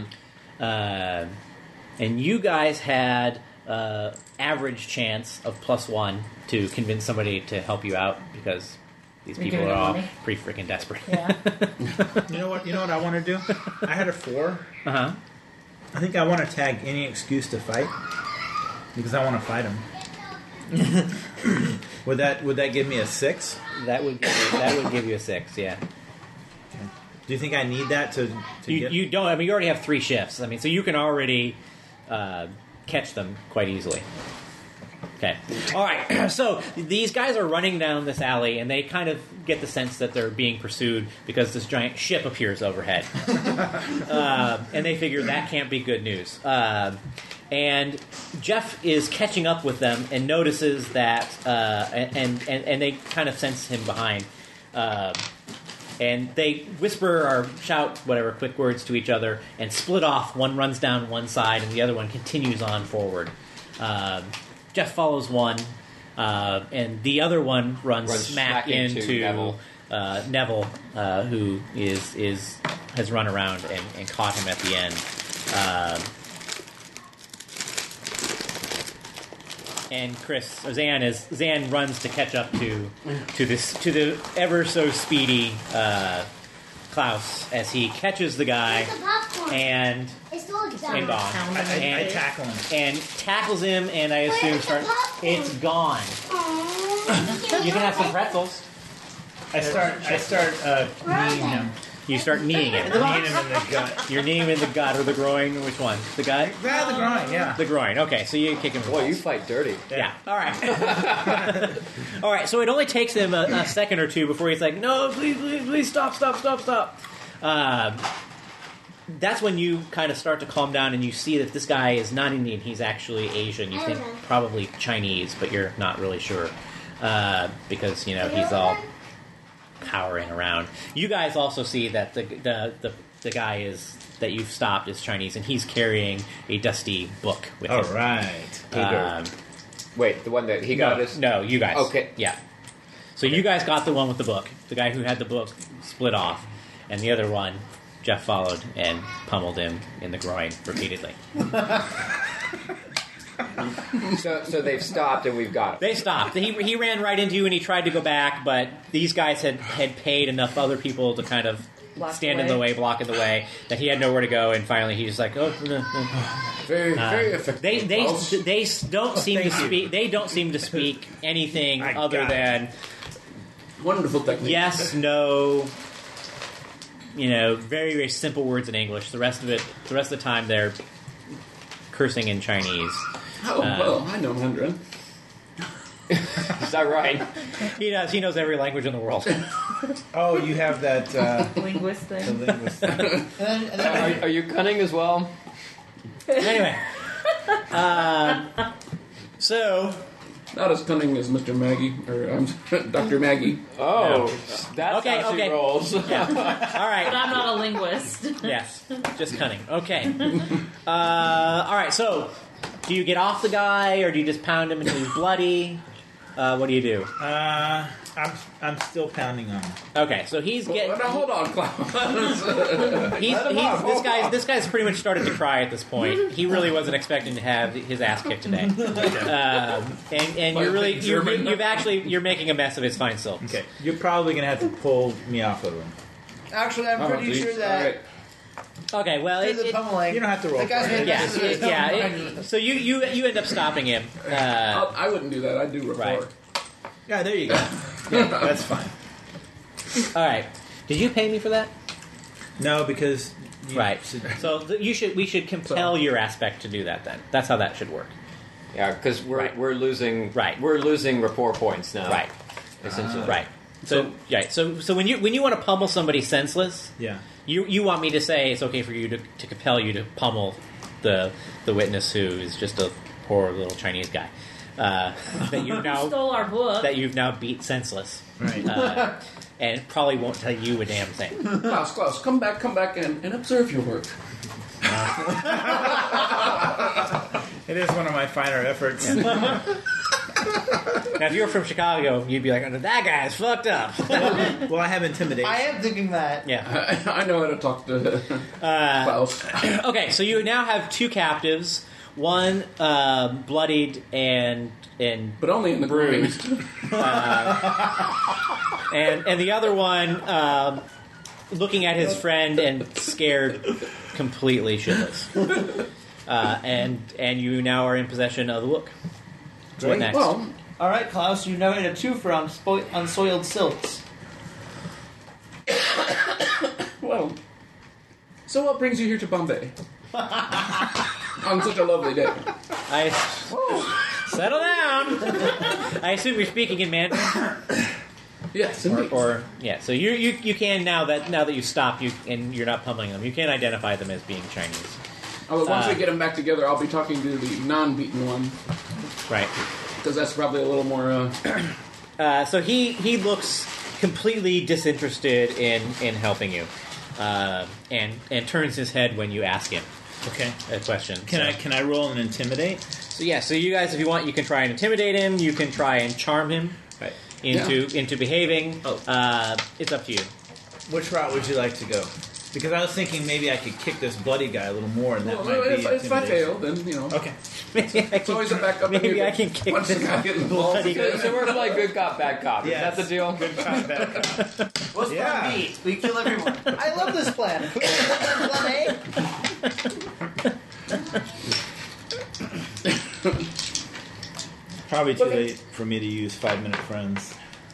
And you guys had average chance of +1 to convince somebody to help you out because these You're people giving are them all money. pretty freaking desperate. Yeah. You know what I want to do? I had a 4. Uh-huh. I think I want to tag any excuse to fight because I want to fight him. Would that give me a 6? That would give you a 6, yeah. Do you think I need that to get? You don't. I mean, you already have 3 shifts. I mean, so you can already catch them quite easily. Okay. All right. So these guys are running down this alley, and they kind of get the sense that they're being pursued because this giant ship appears overhead, and they figure that can't be good news. And Jeff is catching up with them and notices that, and they kind of sense him behind. And they whisper or shout whatever quick words to each other and split off. One runs down one side and the other one continues on forward. Jeff follows one, and the other one runs smack into Neville, who has run around and caught him at the end. And Zan runs to catch up to the ever so speedy Klaus as he catches the guy It's the popcorn. and It's the and gone. Pound him in I the face. tackle him. And tackles him, and I assume it's gone. You can have some pretzels. I start kneeing him. You start kneeing him. Kneeing him in the gut. You're kneeing him in the gut or the groin. Which one? The gut? Yeah, the groin, yeah. The groin. Okay, so you kick him. in the Boy, you balls. fight dirty. Yeah. All right. All right. So it only takes him a second or two before he's like, "No, please, stop." That's when you kind of start to calm down, and you see that this guy is not Indian. He's actually Asian. You think probably Chinese, but you're not really sure because he's all cowering around. You guys also see that the guy is that you've stopped is Chinese, and he's carrying a dusty book with All him. right. Wait, the one that he got us? No, you guys. Okay. Yeah. So you guys got the one with the book. The guy who had the book split off, and the other one, Jeff followed and pummeled him in the groin repeatedly. So they've stopped and we've got him. They stopped. He ran right into you and he tried to go back, but these guys had paid enough other people to kind of stand in the way, block in the way, that he had nowhere to go, and finally he's like, "Oh, no." Very, very effective. They don't seem to speak. They don't seem to speak anything other than Wonderful technique. yes, no. Very, very simple words in English. The rest of the time, they're cursing in Chinese. Oh, well, I know Mandarin. Is that right? He does. He knows every language in the world. Oh, you have that Linguist the thing. linguist. And then Are you cunning as well? Anyway, so Not as cunning as Mr. Maggie, or Dr. Maggie. Oh, that's Okay, how she okay. rolls. all But right. I'm not a linguist. Yes, just cunning. Okay. All right. So, do you get off the guy, or do you just pound him until he's bloody? What do you do? I'm still pounding on him. Okay, so he's getting. Now, hold on, Klaus. This guy's pretty much started to cry at this point. He really wasn't expecting to have his ass kicked today, and you're making a mess of his fine silk. Okay, you're probably gonna have to pull me off of him. actually, I'm pretty sure that Okay, well, through the pummeling, You don't have to roll. the guy's for it. gonna so you end up stopping him. I wouldn't do that. I'd do rapport. Right. Yeah, there you go. Yeah, that's fine. All right. Did you pay me for that? No, because you Right. should- So we should compel your aspect to do that. Then that's how that should work. Yeah, because we're losing Right. We're losing rapport points now. Right. Essentially. Right. So when you want to pummel somebody senseless, yeah. you want me to say it's okay for you to compel you to pummel the witness who is just a poor little Chinese guy that you now Stole our book. that you've now beat senseless, Right. and probably won't tell you a damn thing. Klaus, come back and observe your work. It is one of my finer efforts. Now, if you were from Chicago, you'd be like, "Oh, that guy's fucked up." Well, I have intimidation. I am thinking that. Yeah. I know how to talk to Klaus. Okay, so you now have two captives. One bloodied and But only in the bruised. and the other one looking at his friend and scared completely shitless. And you now are in possession of the book. So what next? Well, All right, Klaus, you noted a two for unsoiled silks. well. So what brings you here to Bombay? On such a lovely day. Settle down. I assume you're speaking in Mandarin, Yes, indeed. or yeah. So you can now that you stopped and you're not pummeling them, you can identify them as being Chinese. Although once we get them back together, I'll be talking to the non-beaten one. Right. Because that's probably a little more... So he looks completely disinterested in helping you, and turns his head when you ask him Okay. a question. Can I roll an intimidate? So yeah. So you guys, if you want, you can try and intimidate him. You can try and charm him Right. into behaving. Oh. It's up to you. Which route would you like to go? Because I was thinking maybe I could kick this bloody guy a little more, and that Well, might be if I intimidation. fail, then, you know... Okay. Maybe I It's always a backup. Maybe I can kick Once the this guy gets involved. bloody guy. So we're playing good cop, bad cop. Yes. Is that the deal? Good cop, bad cop. What's Yeah. plan B? We kill everyone. I love this plan. Can we plan A? probably too late for me to use 5-minute friends.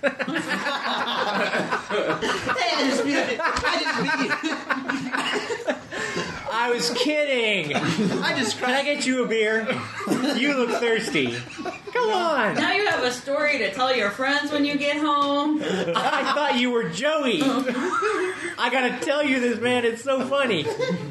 I was kidding. Can I get you a beer? You look thirsty. Come on. Now you have a story to tell your friends when you get home. I thought you were Joey. I gotta tell you this, man. It's so funny.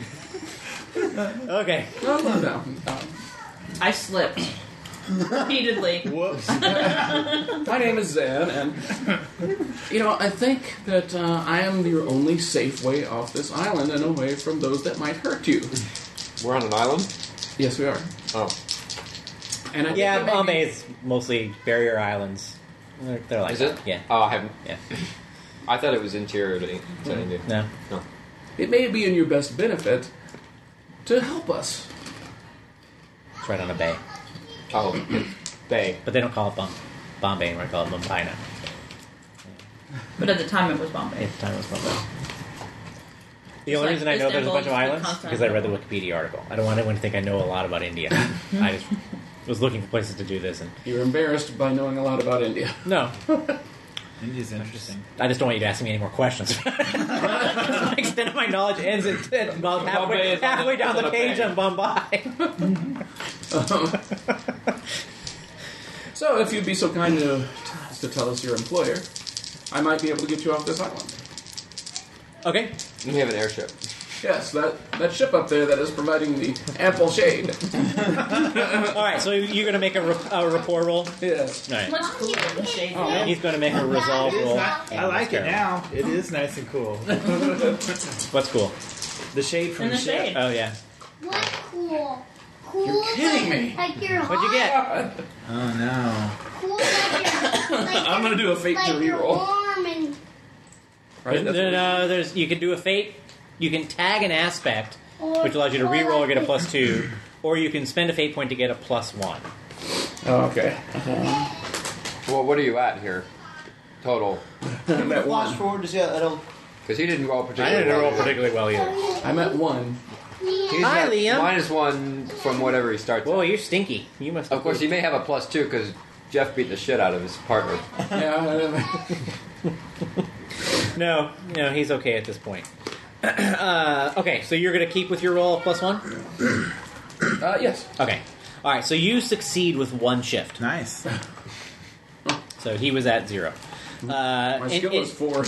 Okay. No. I slipped. Repeatedly. Whoops. My name is Zan, and I think that I am your only safe way off this island and away from those that might hurt you. We're on an island? Yes, we are. Oh. And I think Yeah, that maybe- Bombay is mostly barrier islands. They're like Is it? that. Yeah. Oh, I haven't. Yeah. I thought it was interior to India. No. No. It may be in your best benefit to help us. It's right on a bay. Oh, Bay. But they don't call it Bombay anymore. They call it Mumbai now. But at the time it was Bombay. At the time it was Bombay. The only like reason I know there's a bunch of Istanbul, islands is just because I read the Wikipedia article. I don't want anyone to think I know a lot about India. I just was looking for places to do this, and You're embarrassed by knowing a lot about India. no, India's interesting. I just don't want you to ask me any more questions. The extent of my knowledge ends at about Bombay halfway is down on the a page bay. on Bombay. So, if you'd be so kind to tell us your employer, I might be able to get you off this island. Okay. We have an airship. Yes, that ship up there that is providing the ample shade. All right. So you're going to make a rapport roll. Yes. All right. Much cooler than shade. He's going to make a resolve roll. I like it now. It is nice and cool. What's cool? The shade from In the the ship. shade. Oh yeah. What cool? Cool. You're kidding me. Like you're What'd you hot. get? Oh no. Cool like you're, like I'm gonna do a fate to like you're reroll. warm and Right? That's what- No, there's you can do a fate. You can tag an aspect, or, which allows you to or reroll or like get a +2, or you can spend a fate point to get a +1. Oh, okay. Well, what are you at here? Total. I'm at Flash one. forward to see how it'll. Because he didn't roll I particularly didn't roll well. particularly well either. I'm at one. He's Hi, at Liam. -1 from whatever he starts Whoa, at. you're stinky. You must. Of course, he may have a +2 because Jeff beat the shit out of his partner. Yeah. No, he's okay at this point. Okay, so you're going to keep with your roll of +1? Yes. Okay. All right, so you succeed with 1 shift. Nice. So he was at 0. My skill is 4.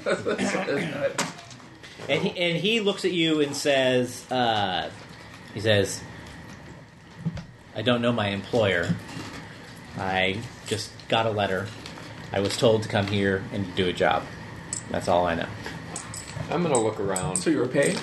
And he looks at you and says, I don't know my employer. I just got a letter. I was told to come here and do a job. That's all I know. I'm going to look around. So you were paid?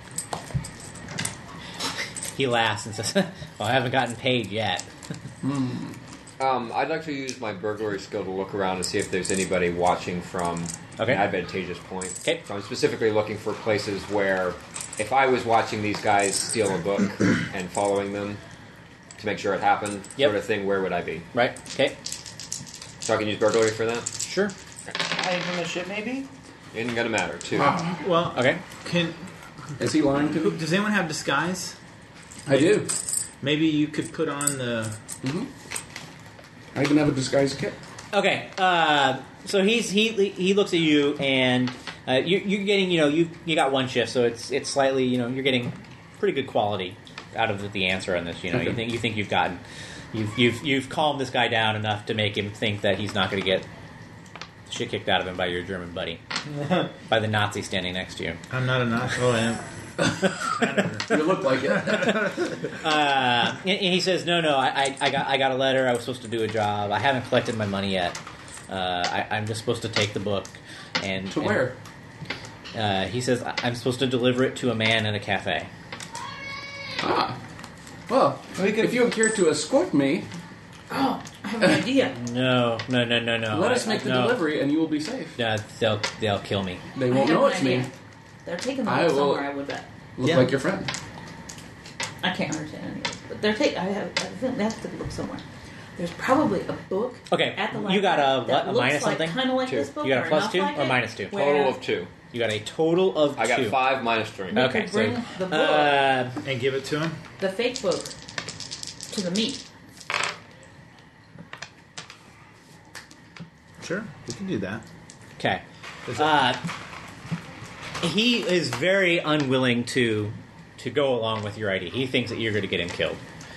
He laughs and says, well, I haven't gotten paid yet. I'd like to use my burglary skill to look around and see if there's anybody watching from Okay. an advantageous point. Okay. So I'm specifically looking for places where if I was watching these guys steal a book and following them to make sure it happened, Yep. sort of thing, where would I be? Right? Okay. So I can use burglary for that? Sure. Hiding from the ship, maybe? Isn't going to matter, too. Well, Okay. Is he lying to me? does anyone have disguise? I do. Maybe you could put on the. I even have a disguise kit. Okay. So he looks at you and you're getting you got 1 shift, so it's slightly you're getting pretty good quality out of the answer on this. Okay. You think you've gotten you've calmed this guy down enough to make him think that he's not going to get shit kicked out of him by your German buddy, by the Nazi standing next to you. I'm not a Nazi. Oh, I am. You look like it. And he says, "No, I got a letter. I was supposed to do a job. I haven't collected my money yet. I'm just supposed to take the book and To where? He says I'm supposed to deliver it to a man in a cafe. Well, if you would care to escort me, Oh, I have an idea. No. let us make the no. delivery and you will be safe. They'll kill me. They I won't have know an it's idea. me. They're taking the I book will- somewhere, I would bet. Look Yeah. like your friend. I can't understand any of this, but they're taking. I think they have to look somewhere. There's probably a book. Okay, at the you library got a that what? A looks minus like, something? Kind of like 2. this book. You got a or plus enough 2 like or it, minus 2? where Total of 2. You got a total of 2. I got 5 minus 3. we Okay, could bring so the book, And give it to him? the fake book, to the meet. Sure, we can do that. Okay. Is that- He is very unwilling to go along with your idea. He thinks that you're going to get him killed.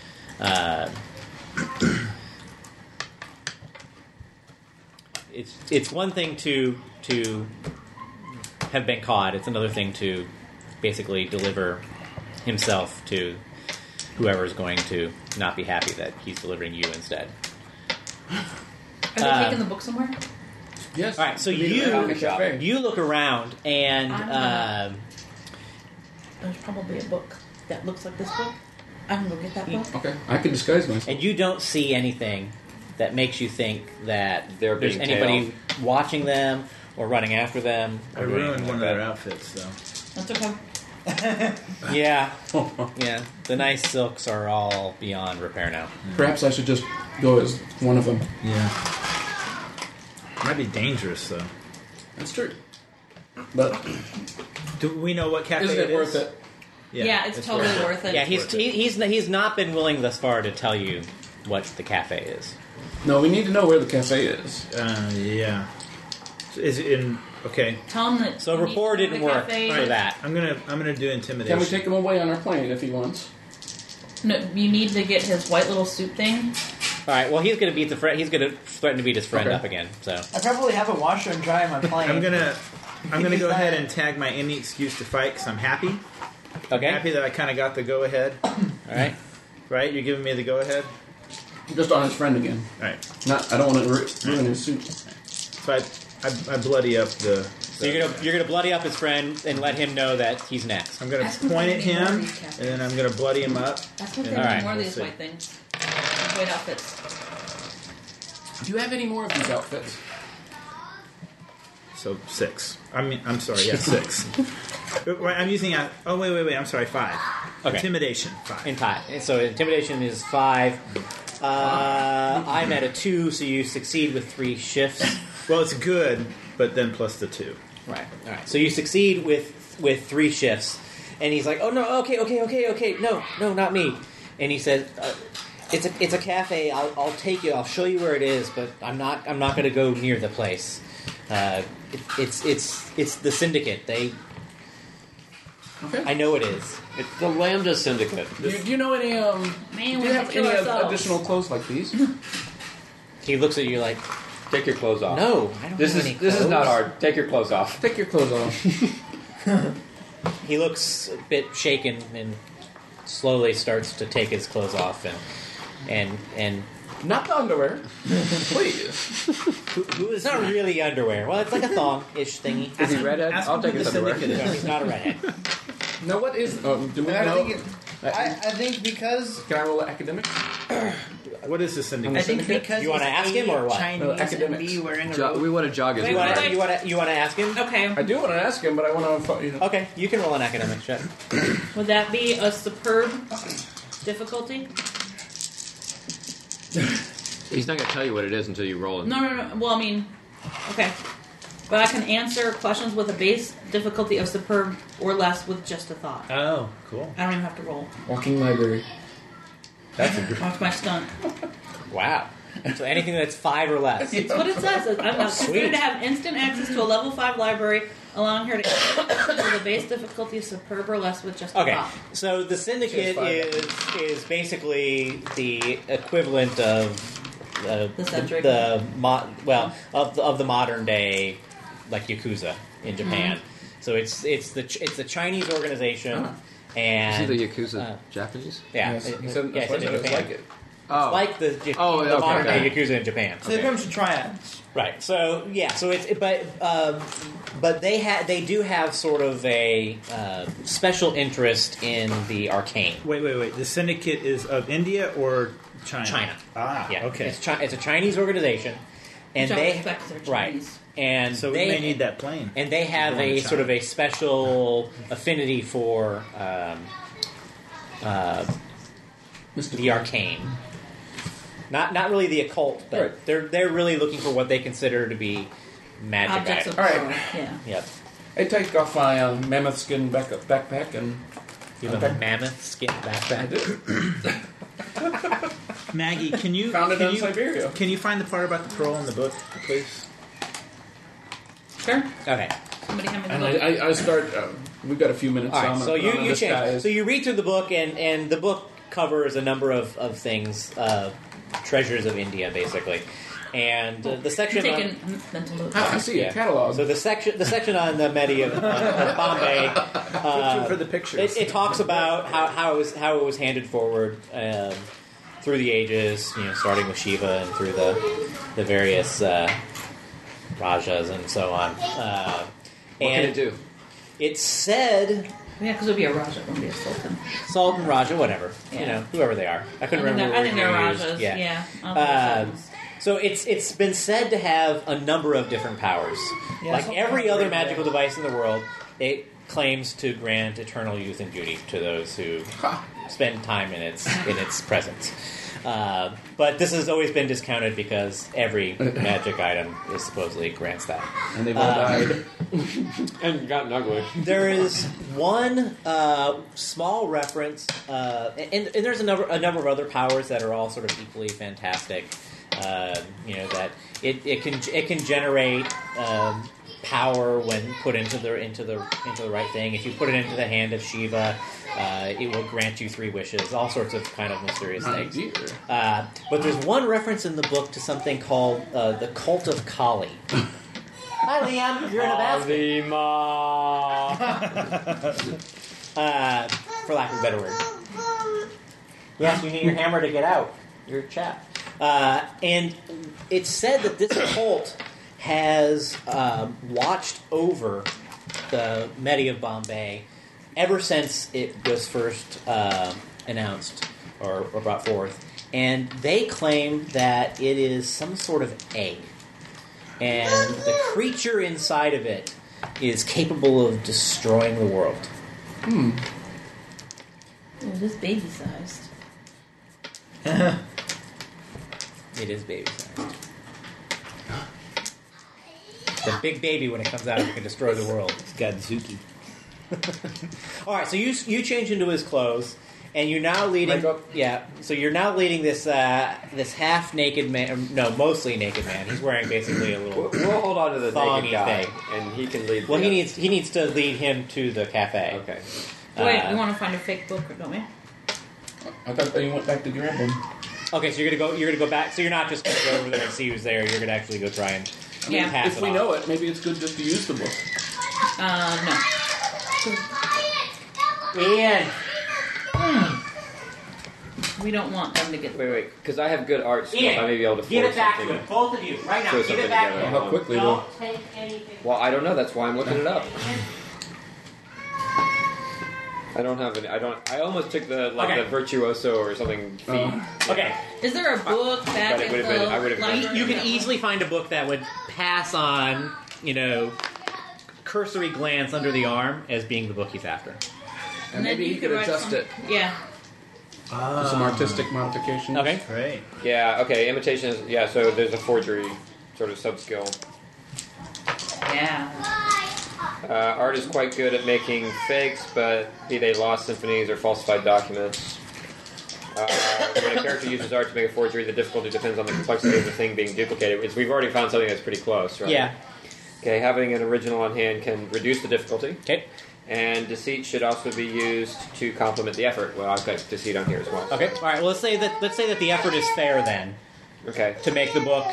It's one thing to have been caught. It's another thing to basically deliver himself to whoever is going to not be happy that he's delivering you instead. Are they taking the book somewhere? Yes. All right, so Coffee shop. you look around and There's probably a book that looks like this book. I can go get that book. Okay, I can disguise myself. and you don't see anything that makes you think that They're there's being anybody tailed. watching them or running after them. I or doing ruined anything one of like their outfits, though. That's okay. that. Yeah, yeah. The nice silks are all beyond repair now. Perhaps I should just go as one of them. Yeah. Might be dangerous, though. That's true. But Do we know what cafe isn't it worth is? it? Yeah, it's totally worth it. Yeah, worth it. he's not been willing thus far to tell you what the cafe is. No, we need to know where the cafe is. Yeah. Is it in? Okay. Tell him that. So you rapport need to didn't go to the work cafe. for that. I'm gonna do intimidation. Can we take him away on our plane if he wants? No, you need to get his white little suit thing. All right. Well, he's going to beat the friend. He's going to threaten to beat his friend Okay. up again. So I probably have a washer and dryer on my plane. I'm gonna go ahead and tag my any excuse to fight because I'm happy. okay. Happy that I kind of got the go ahead. All right. Right? You're giving me the go ahead. Just on his friend again. All right. Not. I don't want to ruin his suit. So I bloody up the. So you're gonna bloody up his friend and let him know that he's next. I'm gonna Ask him point if at they need more him of these cafes. and then I'm gonna bloody him up. That's what they And- need Alright, more of we'll these see. white things. These white outfits. Do you have any more of these outfits? So 6. I'm sorry. Yeah, 6. I'm using a. Oh wait. I'm sorry. 5. Okay. Intimidation. 5. In time. So intimidation is 5. I'm at a 2, so you succeed with 3 shifts. Well, it's good, but then plus the 2. Right. All right. So you succeed with 3 shifts, and he's like, "Oh no, okay, no, not me." And he says, "It's a cafe. I'll take you. I'll show you where it is, but I'm not going to go near the place. It's the Syndicate. Okay. I know it is. It's the Lambda Syndicate. Do you know any? Man, Do we you have have to kill any ourselves. additional clothes like these? He looks at you like, Take your clothes off. "No, I don't This have is any this is not clothes." hard. Take your clothes off. Take your clothes off. He looks a bit shaken and slowly starts to take his clothes off and Not the underwear, please. Who is it's not really underwear. Well, it's like a thong-ish thingy. Is he redhead? Ask I'll him take who his the underwear. Syndicate No, is. he's not a redhead. No, what is? Do we And I know? think I think because Can I roll academics? What is the syndicate? I think Syndicate? because You wanna he's ask him or what? Chinese and academics. me wearing a We robe. want to jog his Wait, You want memory. to ask him? Okay. I do want to ask him, but I want to. Okay, you can roll an academic check. Would that be a superb difficulty? He's not going to tell you what it is until you roll it. No. Well, I mean, okay. But I can answer questions with a base difficulty of superb or less with just a thought. Oh, cool. I don't even have to roll. Walking library. That's a good. Watch my stunt. Wow. So anything that's 5 or less. That's what it says. I'm considered to have instant access to a level 5 library, allowing her to with a base difficulty of superb or less with just a Okay, thought. so the Syndicate is basically the equivalent of The Cedric. of the modern day like Yakuza in Japan. So it's the Chinese organization, and Is he the Yakuza Japanese? yeah, Yes. it- He said yeah, it's in that's Japan. like it. Oh. Like the Oh, the okay, modern day okay. Yakuza in Japan. So there comes to triads. Right. So yeah. So it's but they do have sort of a special interest in the arcane. Wait. The syndicate is of India or China? China. Ah, Yeah. okay. It's a Chinese organization, and Which I they respect 'cause they're right. Chinese. And So they we may need that plane. and they have Going a to sort of China. a special affinity for the arcane. Not really the occult, but Right. they're really looking for what they consider to be magic Objects of items. All right. power. Yeah. Yep. I take off my mammoth skin backpack and You have a mammoth skin I backpack. do. Maggie, can you Found it can in you, Siberia. Can you find the part about the pearl in the book, please? Sure. Okay. Somebody hand me the And book. I start. We've got a few minutes. All right. I'm So gonna put on you a change. disguise. So you read through the book, and the book covers a number of things, treasures of India, basically. And the section I'm on, taking mental notes. I see yeah. a catalog. So the section on the Medi of Bombay, for the pictures. it talks about how it was handed forward through the ages, starting with Shiva and through the various rajas and so on. What and can it do? It said Yeah, because it would be a Raja, it wouldn't be a Sultan. Sultan, Raja, whatever, Yeah. whoever they are. I couldn't remember. I think they're what word you Rajas. used. Yeah. I don't think they're Sultans. So it's been said to have a number of different powers. Yeah, Like something every like other that. magical device in the world, it claims to grant eternal youth and beauty to those who spend time in its presence. But this has always been discounted because every magic item is supposedly grants that. And they've all died. And gotten ugly. There is one small reference, and there's a number of other powers that are all sort of equally fantastic. That it can generate power when put into the right thing. If you put it into the hand of Shiva, it will grant you 3 wishes. All sorts of kind of mysterious things. But there's one reference in the book to something called the Cult of Kali. Hi, Liam. You're in a basket. For lack of a better word. Yes, you need your hammer to get out. You're a chap. And it's said that this cult has watched over the Medi of Bombay ever since it was first announced or brought forth. And they claim that it is some sort of egg. And the creature inside of it is capable of destroying the world. It is baby-sized. It is baby-sized. The big baby, when it comes out, it can destroy the world. It's Godzuki. All right, so you change into his clothes, and you're now leading. Makeup? Yeah, so you're now leading this this half naked man. No, mostly naked man. He's wearing basically a little. We'll hold on to the Thongy naked guy, thing. and he can lead. Well, the he needs to lead him to the cafe. Okay. Wait, we want to find a fake book, don't we? I thought you went back to grab them. Okay, so you're gonna go back. So you're not just gonna go over there and see who's there. You're gonna actually go try and Yeah. pass If it we off. know it, maybe it's good just to use the book. No. Ian. We don't want them to get Wait, because I have good art skills. Ian, I may be able to give force it back to something. him, both of you, right now. Throw Give something it back to together. him. How quickly, Don't though? take anything. Well, I don't know. That's why I'm looking it up. I don't have any. I almost took the Okay. the virtuoso or something. Okay. Is there a book back But it at would've the been- I would've been- library? You can easily find a book that would pass on, cursory glance under the arm as being the book he's after. And then maybe you he could write adjust some- it. Yeah. With some artistic modifications. Okay. Great. Yeah. Okay. Imitation is So there's a forgery sort of sub skill. Yeah. Art is quite good at making fakes, but be they lost symphonies or falsified documents. When a character uses art to make a forgery, the difficulty depends on the complexity of the thing being duplicated. We've already found something that's pretty close, right? Yeah. Okay, having an original on hand can reduce the difficulty. Okay. And deceit should also be used to complement the effort. Well, I've got deceit on here as well. Okay. All right. Well, let's say that the effort is fair then Okay. to make the book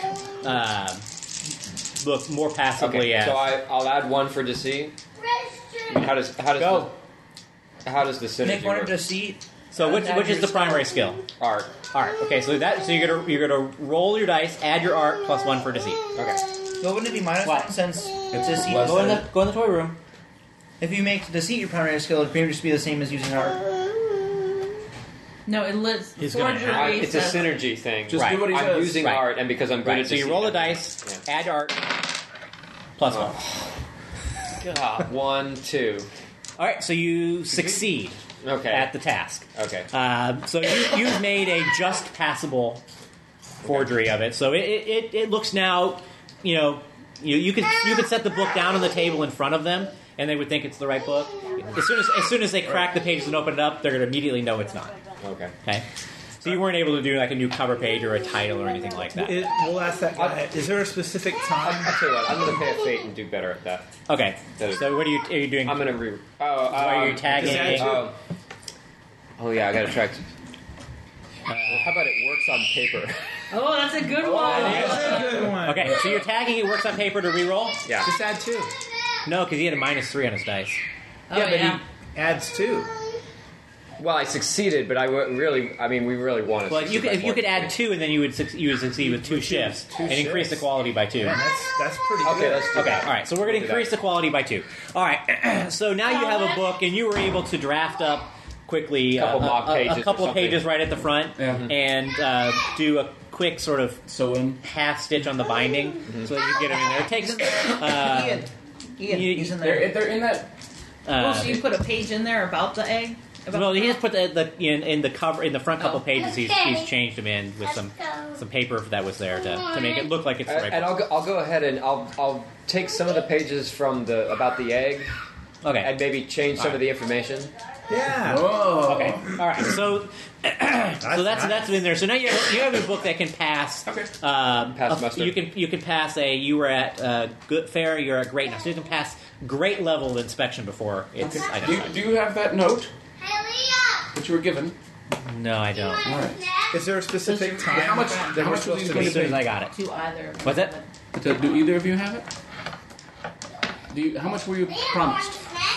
look more passively Okay. as. So I'll add 1 for deceit. How does Go. how does the synergy Make one work? of deceit. So which is the primary skill? Art. Art. Okay. So you're gonna roll your dice, add your art plus 1 for deceit. Okay. Well, wouldn't it be minus What? one since deceit? less Go in is- the toy room. If you make deceit your primary skill, it'd just be the same as using art. No, it lists He's gonna forgery. have- It's a says- synergy thing. Just Right. do what he I'm says. using Right. art, and because I'm good Right. at So you deceit, roll a dice, add your art plus 1. God, 1, 2. All right. So you succeed Okay. at the task. Okay. So you've made a just passable forgery of it. So it looks now, you could set the book down on the table in front of them, and they would think it's the right book. As soon as they crack the pages and open it up, they're going to immediately know it's not. Okay. Okay. So you weren't able to do like a new cover page or a title or anything like that. We'll ask that guy. Is there a specific time? I'll tell you what. I'm going to pay a fate and do better at that. Okay. So what are you doing? I'm going to re. Are you tagging? Oh yeah, I got to track. How about it works on paper? Oh, that's a good one. That's a good one. Okay, so you're tagging. It works on paper to reroll. Yeah. Just add 2. No, because he had a -3 on his dice. Oh, yeah, but yeah. he adds 2. Well, I succeeded, but we really want to. Well, if you could add 2, and then you would succeed with 2 shifts and increase the quality by 2. Yeah, that's pretty good. Okay, let's do Okay, that. all right. So we're going to increase the quality by 2. All right. So now you have a book, and you were able to draft up quickly a couple mock pages a couple or of pages right at the front, Yeah. and do a quick sort of So half stitch on the binding, so that you get them in there. It takes. Ian, he's in they're there. in that. Oh, so you put a page in there about the egg? Well, he has put in the cover in the front couple pages. He's changed them in with some paper that was there to make it look like it's the right. And I'll go ahead and I'll take some of the pages from about the egg. Okay. And maybe change some of the information. Yeah. Oh. Okay. All right. So that's in there. So now you have a book that can pass. Okay. Pass muster. You can pass you were at good fair. You're at great now. So you can pass great level inspection before it's identified. Do you have that note that you were given? No, I don't. All right. Is there a specific time? How much? that How we're much was supposed these to going As to soon as be? I got it. To either. What's that? Do either of you have it? How much were you promised?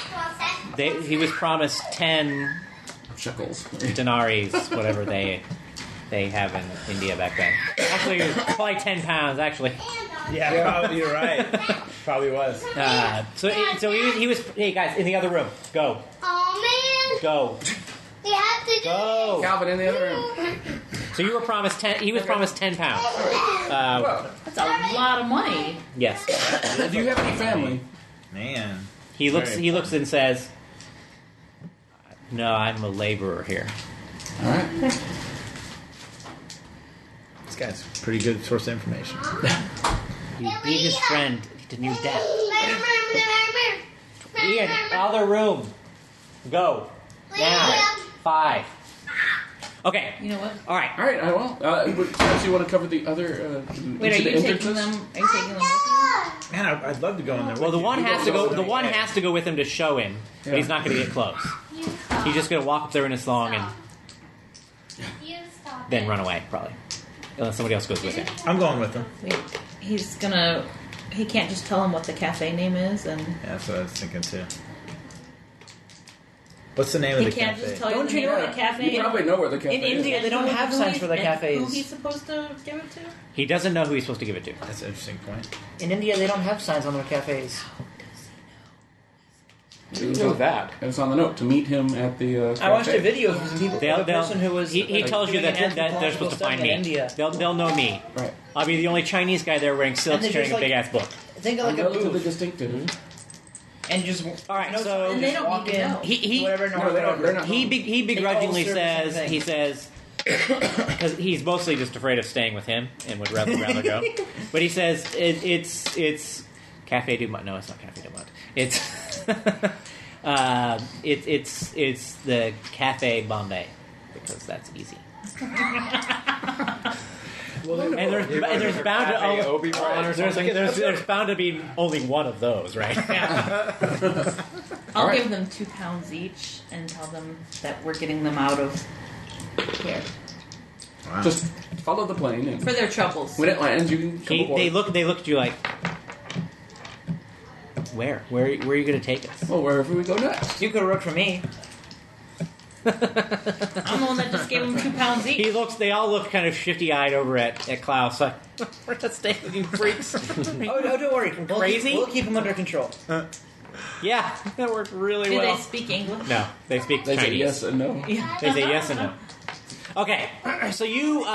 He was promised 10 Shekels. denaries, whatever they have in India back then. Actually, it was probably 10 pounds. Actually. Yeah, probably, you're right. Probably was. So he was. Hey guys, in the other room. Go. Oh man, Go. we have to do Go. Calvin in the other room. So you were promised 10. He was promised 10 pounds. Well, That's a lot of money. Yes. do you have any family? Man. He looks. Very He looks and says, "No, I'm a laborer here." All right. This guy's pretty good source of information. You beat his friend to new death. Ian, other room. Go now. 5. Okay. You know what? All right. All right. I will. Perhaps you want to cover the other. Wait, are each of you the taking entrances? them? Are you taking them with you? Man, I'd love to go in there. Well, the with one you. has to go. The one has to go with him to show him, but Yeah. he's not going to get close. He's just going to walk up there in his thong and then run away, probably, unless somebody else goes with him. I'm going with him. Wait, he's gonna. He can't just tell him what the cafe name is, and Yeah, that's what I was thinking too. What's the name he of the can't cafe? just tell you Don't the you name know of the cafe. You probably know where the cafe In is. India, they don't have signs for the cafes. Who he's supposed to give it to? He doesn't know who he's supposed to give it to. That's an interesting point. In India, they don't have signs on their cafes. You know that. And it's on the note to meet him at the. I watched a cafe. video from some people. The person who was He tells you doing that, an that they're supposed to find anthropological me. study in India. They'll know me. Right. I'll be the only Chinese guy there wearing silks, And they're carrying a just big ass book. Think of like a Relatively booth, distinctive. and just All right, no so- sign, And they just don't walk need to in. know. He whatever. No, they don't. They're not. he begrudgingly They all serve the says same thing. he says because he's mostly just afraid of staying with him and would rather go. But he says it's Cafe du Monde. No, it's not Cafe du Monde. It's it's the Cafe Bombay because that's easy. And there's bound to there's bound to be only one of those, right? I'll Alright. give them 2 pounds each and tell them that we're getting them out of here Wow. Just follow the plane, and for their troubles. when it lands, you can come aboard. They look at you like, where are you going to take us? Well, wherever we go next. You could have worked for me. I'm the one that just gave them 2 pounds each. They all look kind of shifty-eyed over at Klaus. Like, we're not staying with you freaks. Oh, don't worry. Crazy? We'll keep him under control. Yeah, that worked really Do well. they speak English? No, they speak They say Chinese. yes and no. They say yes and no. Okay, so you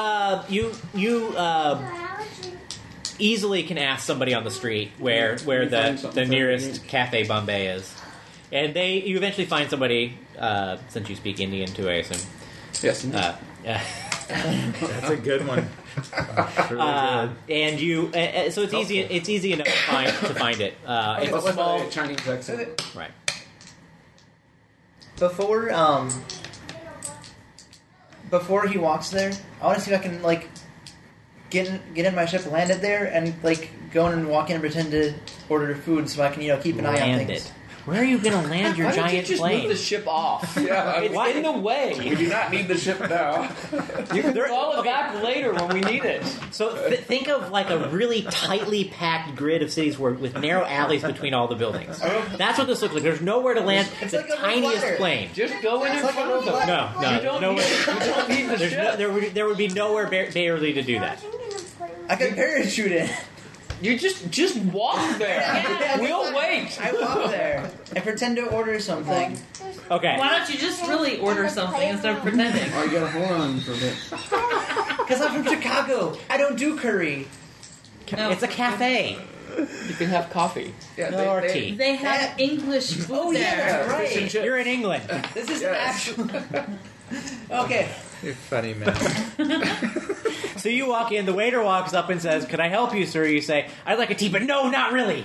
easily can ask somebody on the street where You find the something nearest unique. Cafe Bombay is, and you eventually find somebody since you speak Indian too, I assume. Yes. indeed. That's a good one. Really And you, so it's easy. It's easy enough to find it. It's a What's small, the Chinese accent? right? Before before he walks there, I want to see if I can like get in my ship, land it there, and like go in and walk in and pretend to order food so I can keep an eye on Land things. it. Where are you going to land your Why don't you giant just plane? move the ship off? Yeah, It's Why? in the way. We do not need the ship now. you can call it back later when we need it. So think of like a really tightly packed grid of cities with narrow alleys between all the buildings. That's what this looks like. There's nowhere to land It's the like a tiniest ladder. plane. Just go in It's and like front a of them. ladder. No, You don't nowhere. need the There's ship. there would be nowhere barely to do that. I could parachute in. You just walk there. Yeah. We'll wait. I walk there and pretend to order something. Okay. Why don't you just really order something instead of pretending? Oh, you gotta hold on for a bit. Because I'm from Chicago. I don't do curry. No. It's a cafe. You can have coffee. Yeah, No, or tea. They have English food Oh there. yeah, that's right. You're in England. This is Yes. actual. Okay. You're funny, man. So you walk in, the waiter walks up and says, "Can I help you, sir?" You say, "I'd like a tea," but no, not really.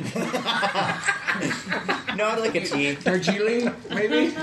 No, I'd like a tea. Darjeeling, maybe?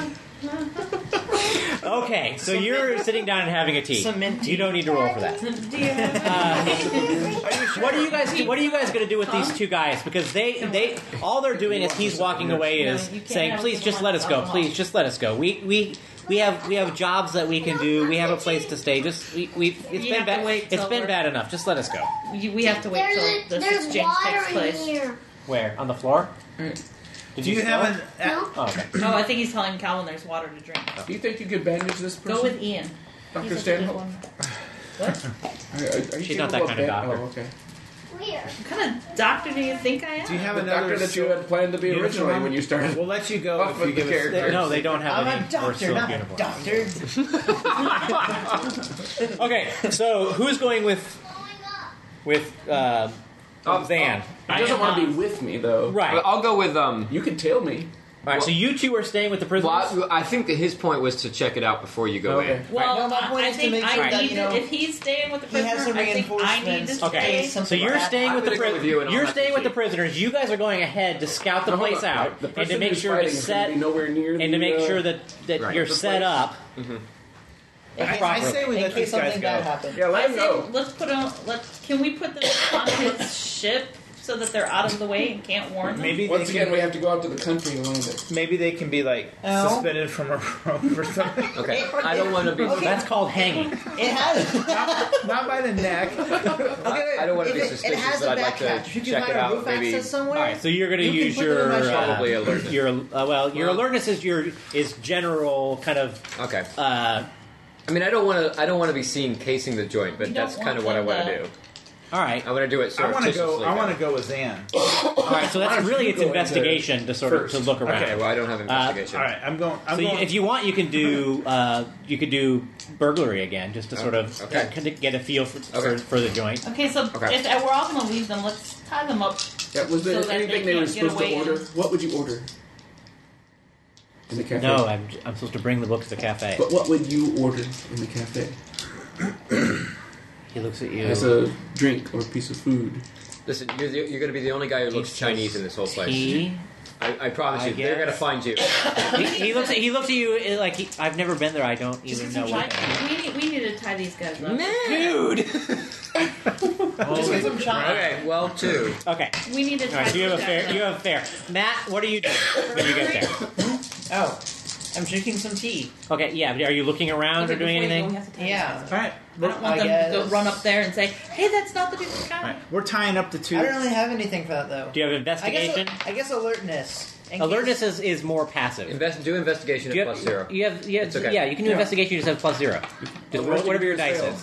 Okay, so you're sitting down and having a tea. Some mint tea. You don't need to roll for that. Do you have What are you guys going to do with these two guys? Because they all they're doing as he's walking away is No, you can't saying, have "Please, the just one let us go. on the Please, wall. just let us go. We have jobs that we can do. We have a place to stay. Just it's You been have to bad. wait It's till been we're- bad enough. Just let us go." we have to wait till this There's exchange water takes in place. here. Where on the floor? Did Do you spill have it? an? No? Oh, okay. Oh, I think he's telling Calvin there's water to drink. Do you think you could bandage this person? Go with Ian. Dr. He's a good Stanhope? one. What? Are you She's not that capable kind of doctor. Oh, okay. Where? What kind of doctor do you think I am? Do you have The another doctor that you had planned to be uniform? originally when you started. We'll let you go Off if with you the give us. character. No, they don't have I'm any a doctor, silk not a uniforms. doctor. Okay, so who's going with Zan? He doesn't want to be with me, though. Right. I'll go with You can tail me. All right, so you two are staying with the prisoners. Well, I think that his point was to check it out before you go Okay. in. Well, No, my point I is to think make I sure that, need to, if he's staying with the he has prisoner, some I think I need to reinforcements. Okay, stay. so something you're like that. staying with I'm the gonna go with you and I'll You're have staying to with the see. prisoners. You guys are going ahead to scout the place out The and person to make who's sure to fighting is gonna set be nowhere near and to the, make sure that Right. you're The set place. up. I say we In let case these guys something bad go. happens. Yeah, let I him go. think let's put on. Can we put them on his ship so that they're out of the way and can't warn them? Maybe Once they again, can, we have to go out to the country and land it. maybe they can be like No. suspended from a rope or something. Okay, I don't want to be. Okay. That's called hanging. It has. Not by the neck. I don't want to be If suspicious, It has but a I'd like back to hatch. If you check find it a out. roof Maybe. access somewhere. All right, so you're going to You can use put them in my shop. Probably alertness. your alertness is general kind of. Okay. I mean, I don't want to be seen casing the joint, but You don't that's kind of want what I want them to do. All right, I want to do it I want to surreptitiously. go. I want to go with Zan. all right. So Why that's don't really you it's go into investigation to sort of to first? look around. Okay, well, I don't have investigation. All right, I'm going. So if you want, you can do you could do burglary again, just to sort of Okay. kind of get a feel Okay. for the joint. Okay, so Okay. if we're all going to leave them, let's tie them up. Yeah, was there So that anything they they were can't get supposed to away order? and- What would you order? In the cafe? No, I'm supposed to bring the book to the cafe. But what would you order in the cafe? He looks at you. As a drink or a piece of food? Listen, you're going to be the only guy who looks says Chinese in this whole place. He I promise you, they're going to guess. find you. he looks at you like I've never been there. I don't even know what. We need to tie these guys up. Dude. Just get some chai. Okay, well, two. Okay. We need to All tie right. So you have a these fair. guys You up. have a fair. Matt, what are you doing when you get there? Oh, I'm drinking some tea. Okay. Yeah. Are you looking around Okay, or doing before you go, anything? we have to tie these Yeah. guys up. All right. I don't want I them to go guess. run up there and say, "Hey, that's not the Duke's guy." All right, we're tying up the two. I don't really have anything for that though. Do you have investigation? I guess alertness. In Alertness case- is more passive. Do investigation Do at you plus zero. You have, It's okay. Yeah, you can do Yeah. investigation. You just have +0. Just Well, whatever your you dice fail. is.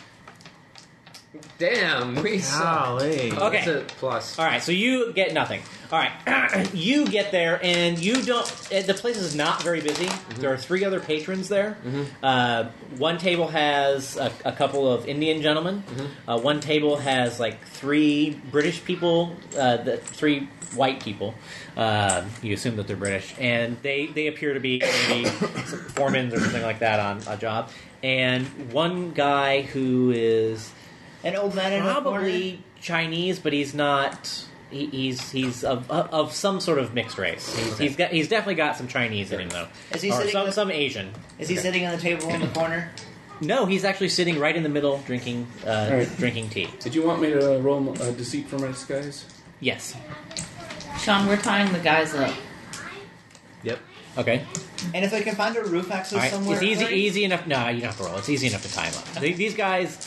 Damn, we suck. Golly. Okay. That's a plus. All right, so you get nothing. All right, you get there and you don't. The place is not very busy. There are 3 other patrons there. One table has a couple of Indian gentlemen. One table has like 3 British people. 3 white people. You assume that they're British, and they appear to be maybe foremen or something like that on a job. And one guy who is an old man in a corner. probably Chinese, but he's not. He's of some sort of mixed race. He's definitely got some Chinese in him though. Is he or sitting some with- some Asian? Is he sitting on the table in the corner? No, he's actually sitting right in the middle, drinking right. drinking tea. Did you want me to roll deceit for my disguise? Yes. Sean, we're tying the guys up. Yep. Okay. And if I can find a roof access All right. somewhere, It's easy enough. No, you don't have to roll. It's easy enough to tie him up. These guys.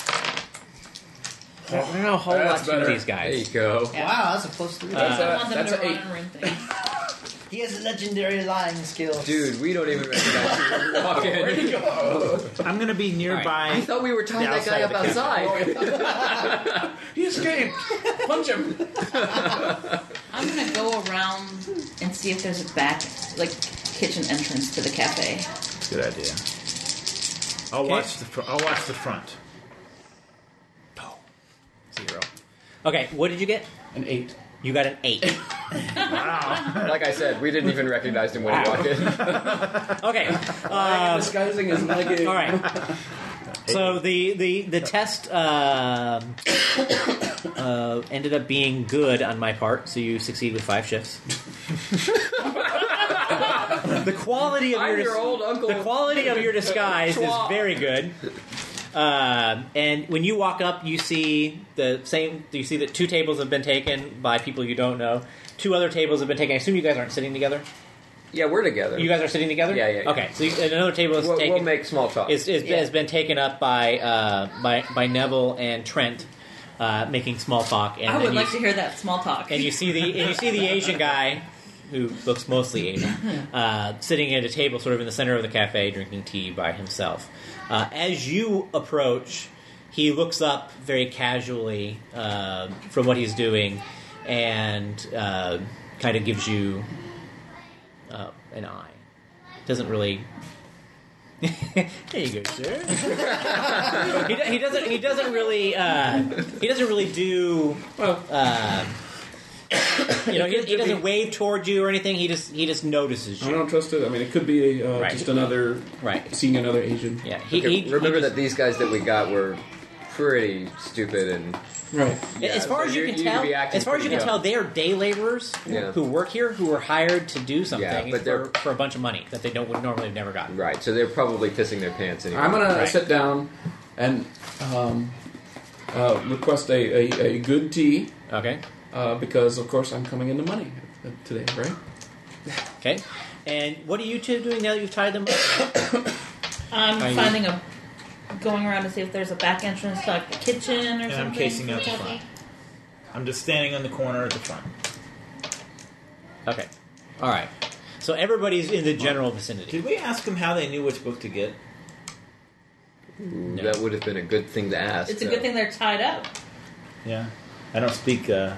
I don't know a whole lot That's to better. these There you guys. go. Wow, that's a plus 3. I want them that's to an run 8. and ring things. He has legendary lying skills. Dude, we don't even recognize you when you walk in. I'm going to be nearby. I thought we were tying The that guy outside up of the outside. He escaped! Punch him! I'm gonna go around and see if there's a back, like, kitchen entrance to the cafe. Good idea. I'll watch the front. 0. Okay. What did you get? An 8. You got an 8. Like I said, we didn't even recognize him when he walked in. Okay. Disguising is my game. All right. So the test ended up being good on my part. So you succeed with 5 shifts. The quality of I'm your old uncle. the quality of your disguise is Schwab. very good. And when you walk up, you see the same. You see that 2 tables have been taken by people you don't know. 2 other tables have been taken. I assume you guys aren't sitting together. Yeah, we're together. You guys are sitting together. Yeah. Okay, so and another table is taken. We'll make small talk. Has been taken up by Neville and Trent, making small talk. And I then would you, like to hear that small talk. And you see the Asian guy, who looks mostly Asian, sitting at a table sort of in the center of the cafe, drinking tea by himself. As you approach, he looks up very casually from what he's doing, and kind of gives you an eye. Doesn't really. There you go, sir. he doesn't really do. He doesn't wave towards you or anything. He just notices I you. don't trust it. I mean, it could be Right. just another seeing another Asian. Yeah, Remember that these guys that we got were pretty stupid and Right. as far so as you you can need to tell, be acting pretty they dumb. are day laborers Yeah. who work here, who are hired to do something Yeah, but they're- for a bunch of money that they would normally have never gotten. right. So they're probably pissing their pants anyway. I'm gonna Right. sit down and request a good tea Okay. because, of course, I'm coming into money today, right? Okay. And what are you two doing now that you've tied them up? I'm going around to see if there's a back entrance to like the kitchen or And something. I'm casing out the front. I'm just standing on the corner at the front. Okay. All right. So everybody's in the general vicinity. Did we ask them how they knew which book to get? No. That would have been a good thing to ask. It's a good thing they're tied up. Yeah. I don't speak Yeah,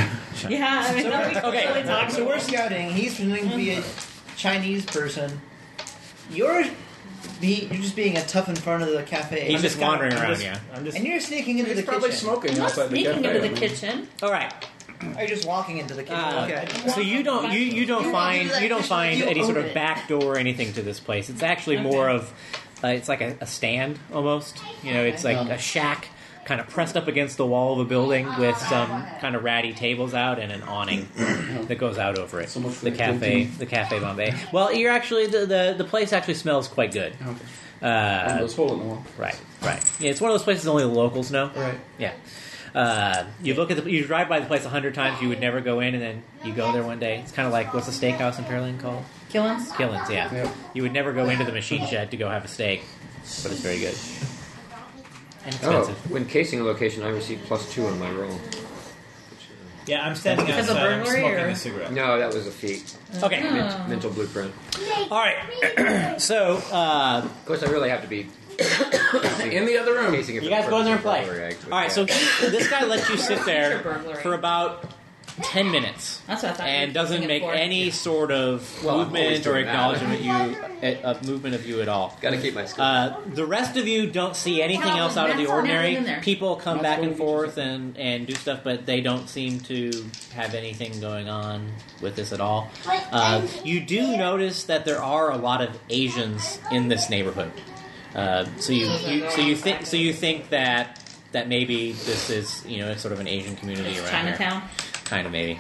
I mean, Okay. really talk So we're scouting. He's pretending to be a Chinese person. You're just being a tough in front of the cafe. He's just wandering I'm around, just- yeah. I'm just And you're sneaking into He's the probably kitchen. smoking I'm not outside the sneaking cafe. into the kitchen. All right. Are you just walking into the kitchen? Okay. So you don't find any sort of back door or anything to this place. It's actually more of it's like a stand almost. It's like a shack kind of pressed up against the wall of a building with some kind of ratty tables out and an awning that goes out over it. So much for The the cafe Bombay. Well, you're actually the place actually smells quite good. Okay. One of those hole in the wall. Right. Yeah, it's one of those places only the locals know. Right. Yeah. You drive by the place 100 times, you would never go in, and then you go there one day. It's kind of like, what's the steakhouse in Pearland called? Killins? Killins, yeah. Yep. You would never go into the machine shed to go have a steak, but it's very good. And Oh, expensive. when casing a location, I received +2 on my roll. Yeah, I'm standing Because of outside. I'm burglary, smoking or- a cigarette. No, that was a feat. Okay. Mental blueprint. All right. So, Of course, I really have to be In the other room. casing it for you guys the go in there and purpose play. of burglary, actually. All right, so this guy lets you sit there Burglary. for about 10 minutes. That's what I thought. And you were doesn't using make it for. any sort of Well, I'm always movement or doing that. acknowledgement of you at all. Gotta keep my skill. The rest of you don't see anything Well, else out of the that's all ordinary. happening in there. People come That's back what and we forth and do stuff, but they don't seem to have anything going on with this at all. You do notice that there are a lot of Asians in this neighborhood. So you think that maybe this is it's sort of an Asian community around here. Chinatown. Kind of, maybe.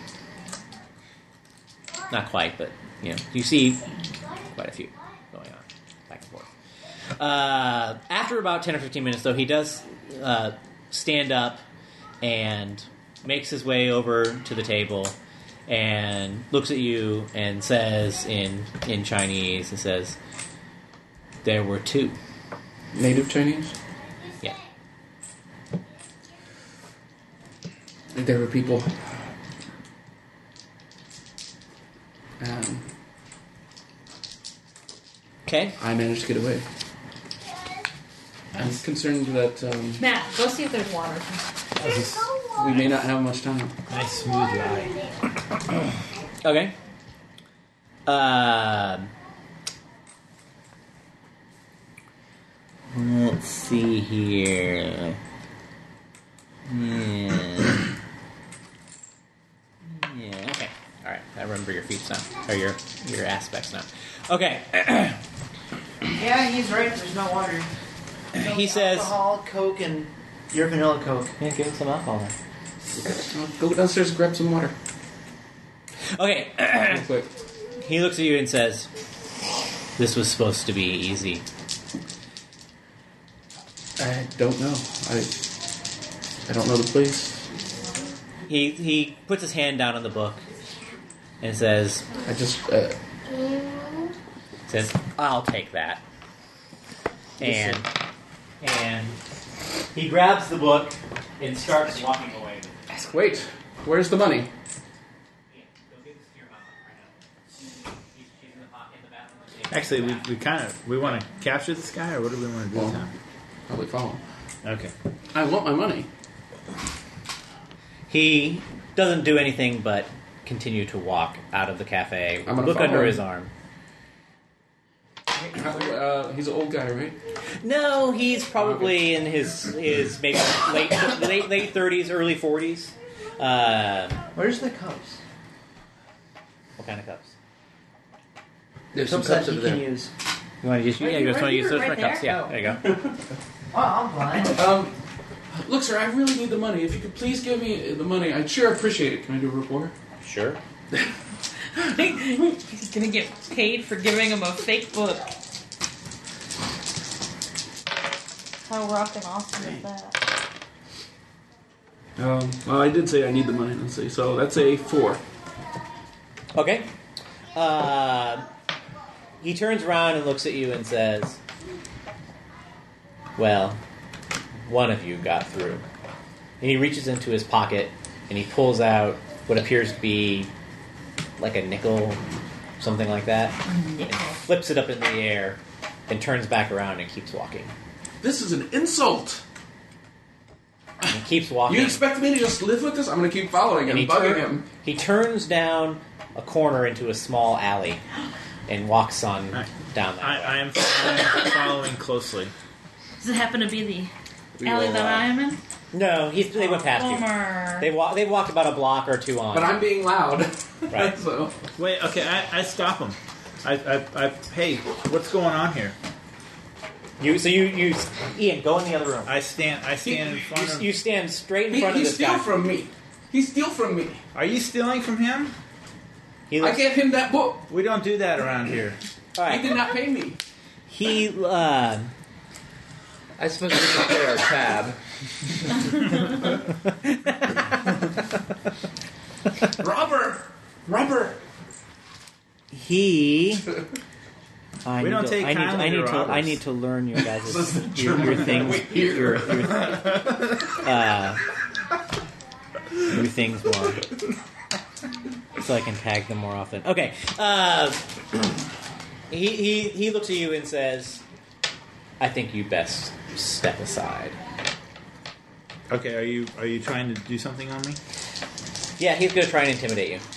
Not quite, but you see quite a few going on back and forth. After about 10 or 15 minutes, though, he does stand up and makes his way over to the table and looks at you and says in Chinese, and says, "There were 2. Native Chinese? Yeah. There were people. Okay. I managed to get away. I'm concerned that Matt, go see if there's water. we may not have much time. Nice smooth lie. Okay. Let's see here. Yeah. Okay. All right. I remember your feats now, or your aspects now. Okay. Yeah, he's right. There's no water. He says, alcohol, Coke, and your vanilla Coke. "Yeah, give him some alcohol." Then. I'll go downstairs and grab some water. Okay. Real quick. He looks at you and says, "This was supposed to be easy." I don't know. I don't know the place. He puts his hand down on the book and says, I just "I'll take that." And he grabs the book and starts walking away with it. wait. Where's the money? Actually, we want to capture this guy, or what do we want to do with him? Probably follow him. Okay. I want my money. He doesn't do anything but continue to walk out of the cafe, I'm gonna look follow under him. his arm. He's an old guy, right? No, he's probably in his maybe late 30s, early 40s. Where's the cups? What kind of cups? There's some Cups cups that he over can there. use. You want to use? Yeah, you just want to use those for right cups. there? Yeah, there you go. Wow, I'm blind. Look, sir, I really need the money. If you could please give me the money, I'd sure appreciate it. Can I do a report? Sure. He's gonna get paid for giving him a fake book. How rock and awesome is that? Well, I did say I need the money. Let's see. So that's a 4. Okay. He turns around and looks at you and says, "Well, one of you got through." And he reaches into his pocket and he pulls out what appears to be like a nickel, something like that, and flips it up in the air and turns back around and keeps walking. This is an insult. And he keeps walking. You expect me to just live with this? I'm going to keep following him, bugging him. He turns down a corner into a small alley and walks on down that way. I am following closely. Does it happen to be the alley that I am in? No, they went past Bummer. you. They walked about a block or two on. But I'm being loud. Right. So Wait, okay, I stop him. Hey, what's going on here? You Ian, go in the other room. I stand in front of. You stand straight in he front of this steal guy. from me. He steal from me. Are you stealing from him? He I looks, gave him that book. We don't do that around here. all He did right. not pay me. He I suppose we can play our tab. Robber. he. We don't take kindly to robbers. I need to learn your guys' This is the your German things. we hear. Your things more, so I can tag them more often. Okay. He looks at you and says, "I think you best step aside." Okay, are you trying to do something on me? Yeah, he's going to try and intimidate you.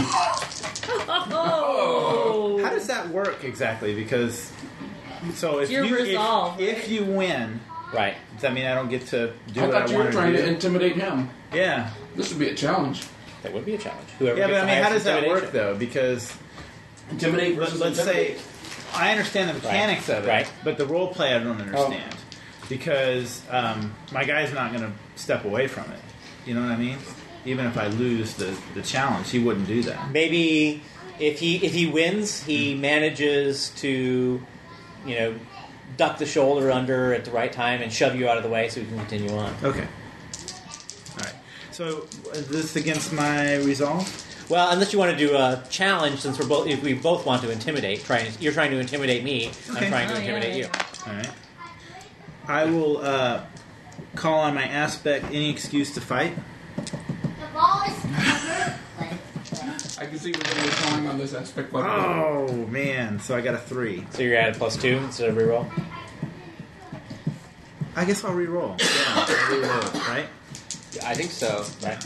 Oh! How does that work exactly? Because if You're resolved, if you win, Right. does that mean I don't get to do I what I thought you were want trying to to do? intimidate him. Yeah, This would be a challenge. That would be a challenge. Whoever yeah, gets but I the mean, how highest does that work intimidation. though? Because Intimidate versus let's say I understand the mechanics of it, Right. but the role play I don't understand because my guy's not going to step away from it. You know what I mean? Even if I lose the challenge, he wouldn't do that. Maybe if he wins, he manages to, duck the shoulder under at the right time and shove you out of the way so we can continue on. Okay. All right. So is this against my resolve? Well, unless you want to do a challenge, since if we both want to intimidate. You're trying to intimidate me. Okay. I'm trying to intimidate you. All right. I will call on my aspect any excuse to fight. The ball is covered. I can see we're going to be calling on this aspect. Like Oh man! So I got a 3. So you're at a +2 instead of reroll. I guess I'll re-roll. Yeah, I'll re-roll it, right? I think so. Right.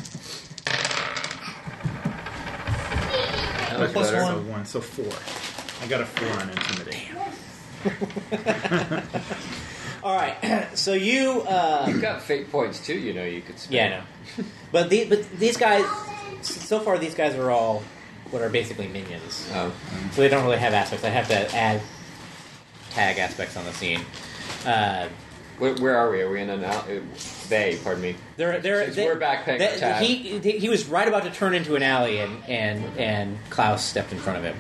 That was Plus better. So 1, so 4. I got a 4 on intimidate. All right. So you. You've got fate points too. You know you could spend. Yeah, I know. But these guys. So far, these guys are all what are basically minions. Oh. So they don't really have aspects. I have to add tag aspects on the scene. Where are we? Are we in an pardon me. We're back paying our tab. He was right about to turn into an alley, and Klaus stepped in front of him.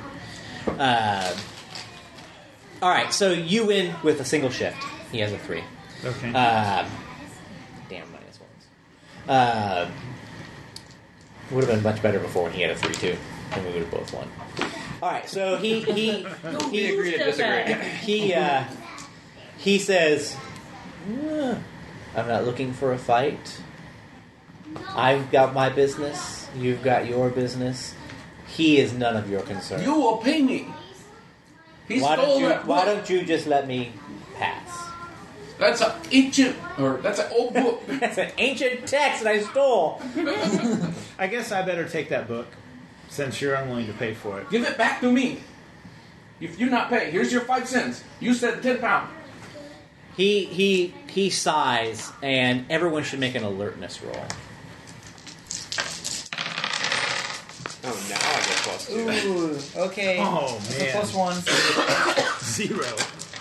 All right, so you win with a single shift. He has a 3. Okay. Damn, -1s. Would have been much better before when he had a 3 too, and we would have both won. All right, so he agree to disagree. He says, "I'm not looking for a fight. I've got my business. You've got your business. He is none of your concern. You will pay me. He Why stole that why book. don't you just let me pass?" That's an old book. That's an ancient text that I stole. I guess I better take that book, since you're unwilling to pay for it. Give it back to me. If you not pay, here's your 5 cents. You said £10. He sighs, and everyone should make an alertness roll. Oh, now I get +2. Ooh, okay. Oh, That's man. a +1. 0.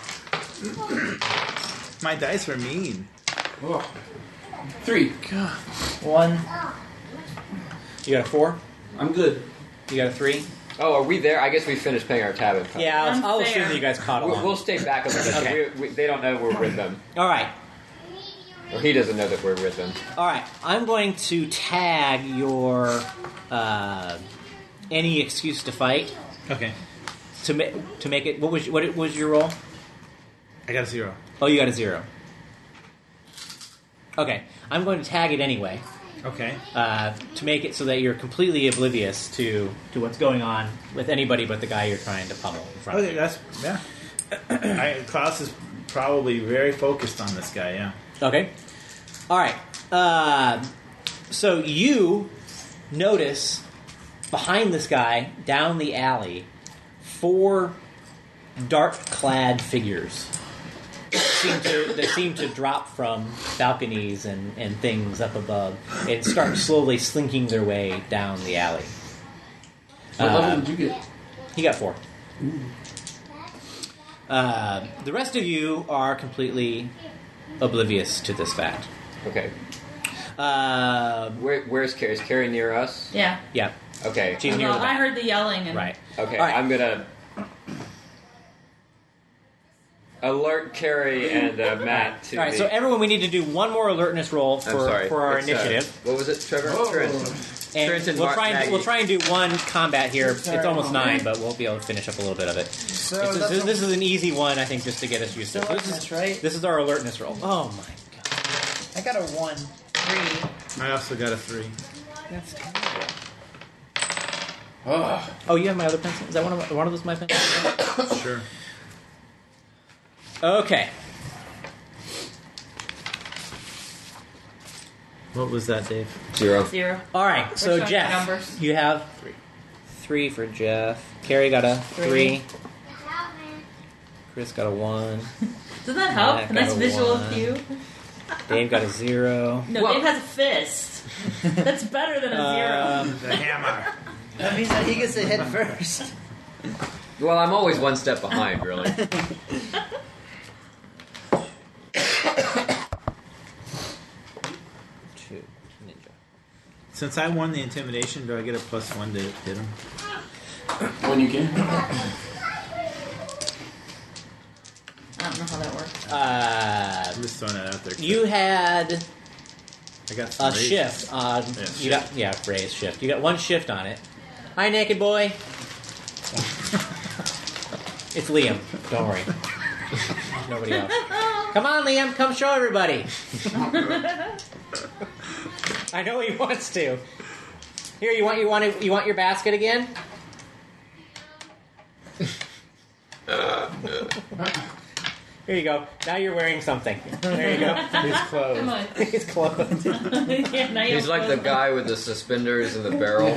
My dice are mean. Oh. 3. 1. You got a 4? I'm good. You got a 3? Oh, are we there? I guess we finished paying our tab. Yeah, I'll Unfair. assume that you guys caught along. We'll stay back a little bit. Okay. So they don't know we're with them. All right. Or he doesn't know that we're with them. All right. I'm going to tag your any excuse to fight Okay. to make it. What was your roll? I got a 0. Oh, you got a 0. Okay. I'm going to tag it anyway. Okay. To make it so that you're completely oblivious to what's going on with anybody but the guy you're trying to pummel in front Okay, of you. that's... Yeah. Klaus is probably very focused on this guy, yeah. Okay. All right. So you notice behind this guy, down the alley, 4 dark-clad figures that seem to drop from balconies and things up above and start slowly slinking their way down the alley. What level did you get? He got 4. The rest of you are completely oblivious to this fact. Okay. Where's Carrie? Is Carrie near us? Yeah. Yeah. Okay. She's near Well, the I back. heard the yelling and Right. Okay. All right. I'm gonna alert Carrie and Matt to. All right, the... so everyone, we need to do one more alertness roll I'm sorry. for our It's, initiative. what was it, Trevor? Trent. And Trent and we'll try and Maggie. do one combat here. Sorry. It's almost 9, but we'll be able to finish up a little bit of it. So This is an easy one, I think, just to get us used to. So That's right. This is our alertness roll. Oh my god, I got a 1. 3. I also got a 3. that's terrible. Oh. Oh, you have my other pencil? Is that one of those my pencils? Sure. Okay. What was that, Dave? 0. 0. All right, so showing Jeff, numbers. you have 3 for Jeff. Carrie got a 3. Chris got a 1. Doesn't that help? Matt A nice got a visual 1. cue. Dave got a 0. No, Whoa. Dave has a fist. That's better than a 0. The hammer. That means that he gets to hit first. Well, I'm always one step behind, really. Two. Ninja. Since I won the intimidation, do I get a +1 to hit him? When you can. Oh. don't know how that works. I'm just throwing that out there. You had I got a some raises. shift on. Raise shift. You got one shift on it. Hi, naked boy. It's Liam. Don't worry. Nobody else. Come on, Liam. Come show everybody. I know he wants to. Here, you want your basket again? Here you go. Now you're wearing something. There you go. His clothes. Come on. He's clothed. Yeah, now He's like the guy with the suspenders and the barrel.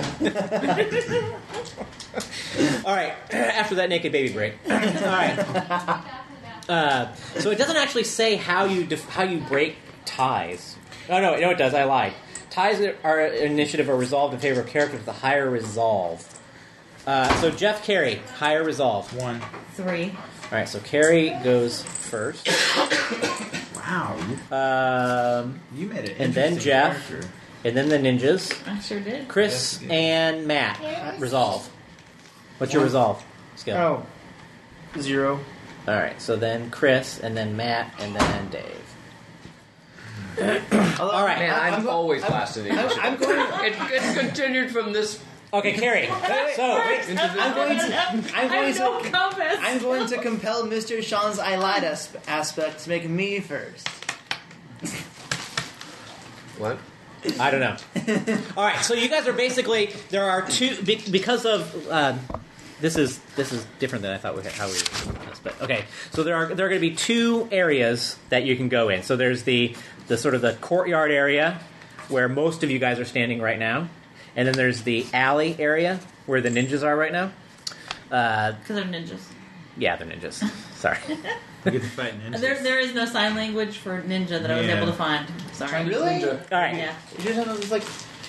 All right. After that naked baby break. All right. So it doesn't actually say how you break ties. Oh no, it does. I lied. Ties are an initiative or resolved in favor of characters with a higher resolve. So Jeff, Carrie, higher resolve. 1. 3. All right. So Carrie goes first. Wow. You made it. And then Jeff, Character. and then the ninjas. I sure did. Chris and Matt. Resolve. What's your resolve skill? Oh. 0. All right. So then Chris, and then Matt, and then Dave. All right. Man, I'm always last in the initiative. I'm going. It's continued from this. Okay, Carrie. So I'm going to compass. compel Mr. Sean's I lied aspect to make me first. What? I don't know. All right. So you guys are basically there are two because of this is different than I thought how we were doing this, but okay. So there are going to be two areas that you can go in. So there's the sort of the courtyard area where most of you guys are standing right now. And then there's the alley area where the ninjas are right now. Because they're ninjas. Yeah, they're ninjas. Sorry. You get to fight ninjas. There is no sign language for ninja that I was Yeah. able to find. Sorry. Really? All right. Yeah. You just have those like.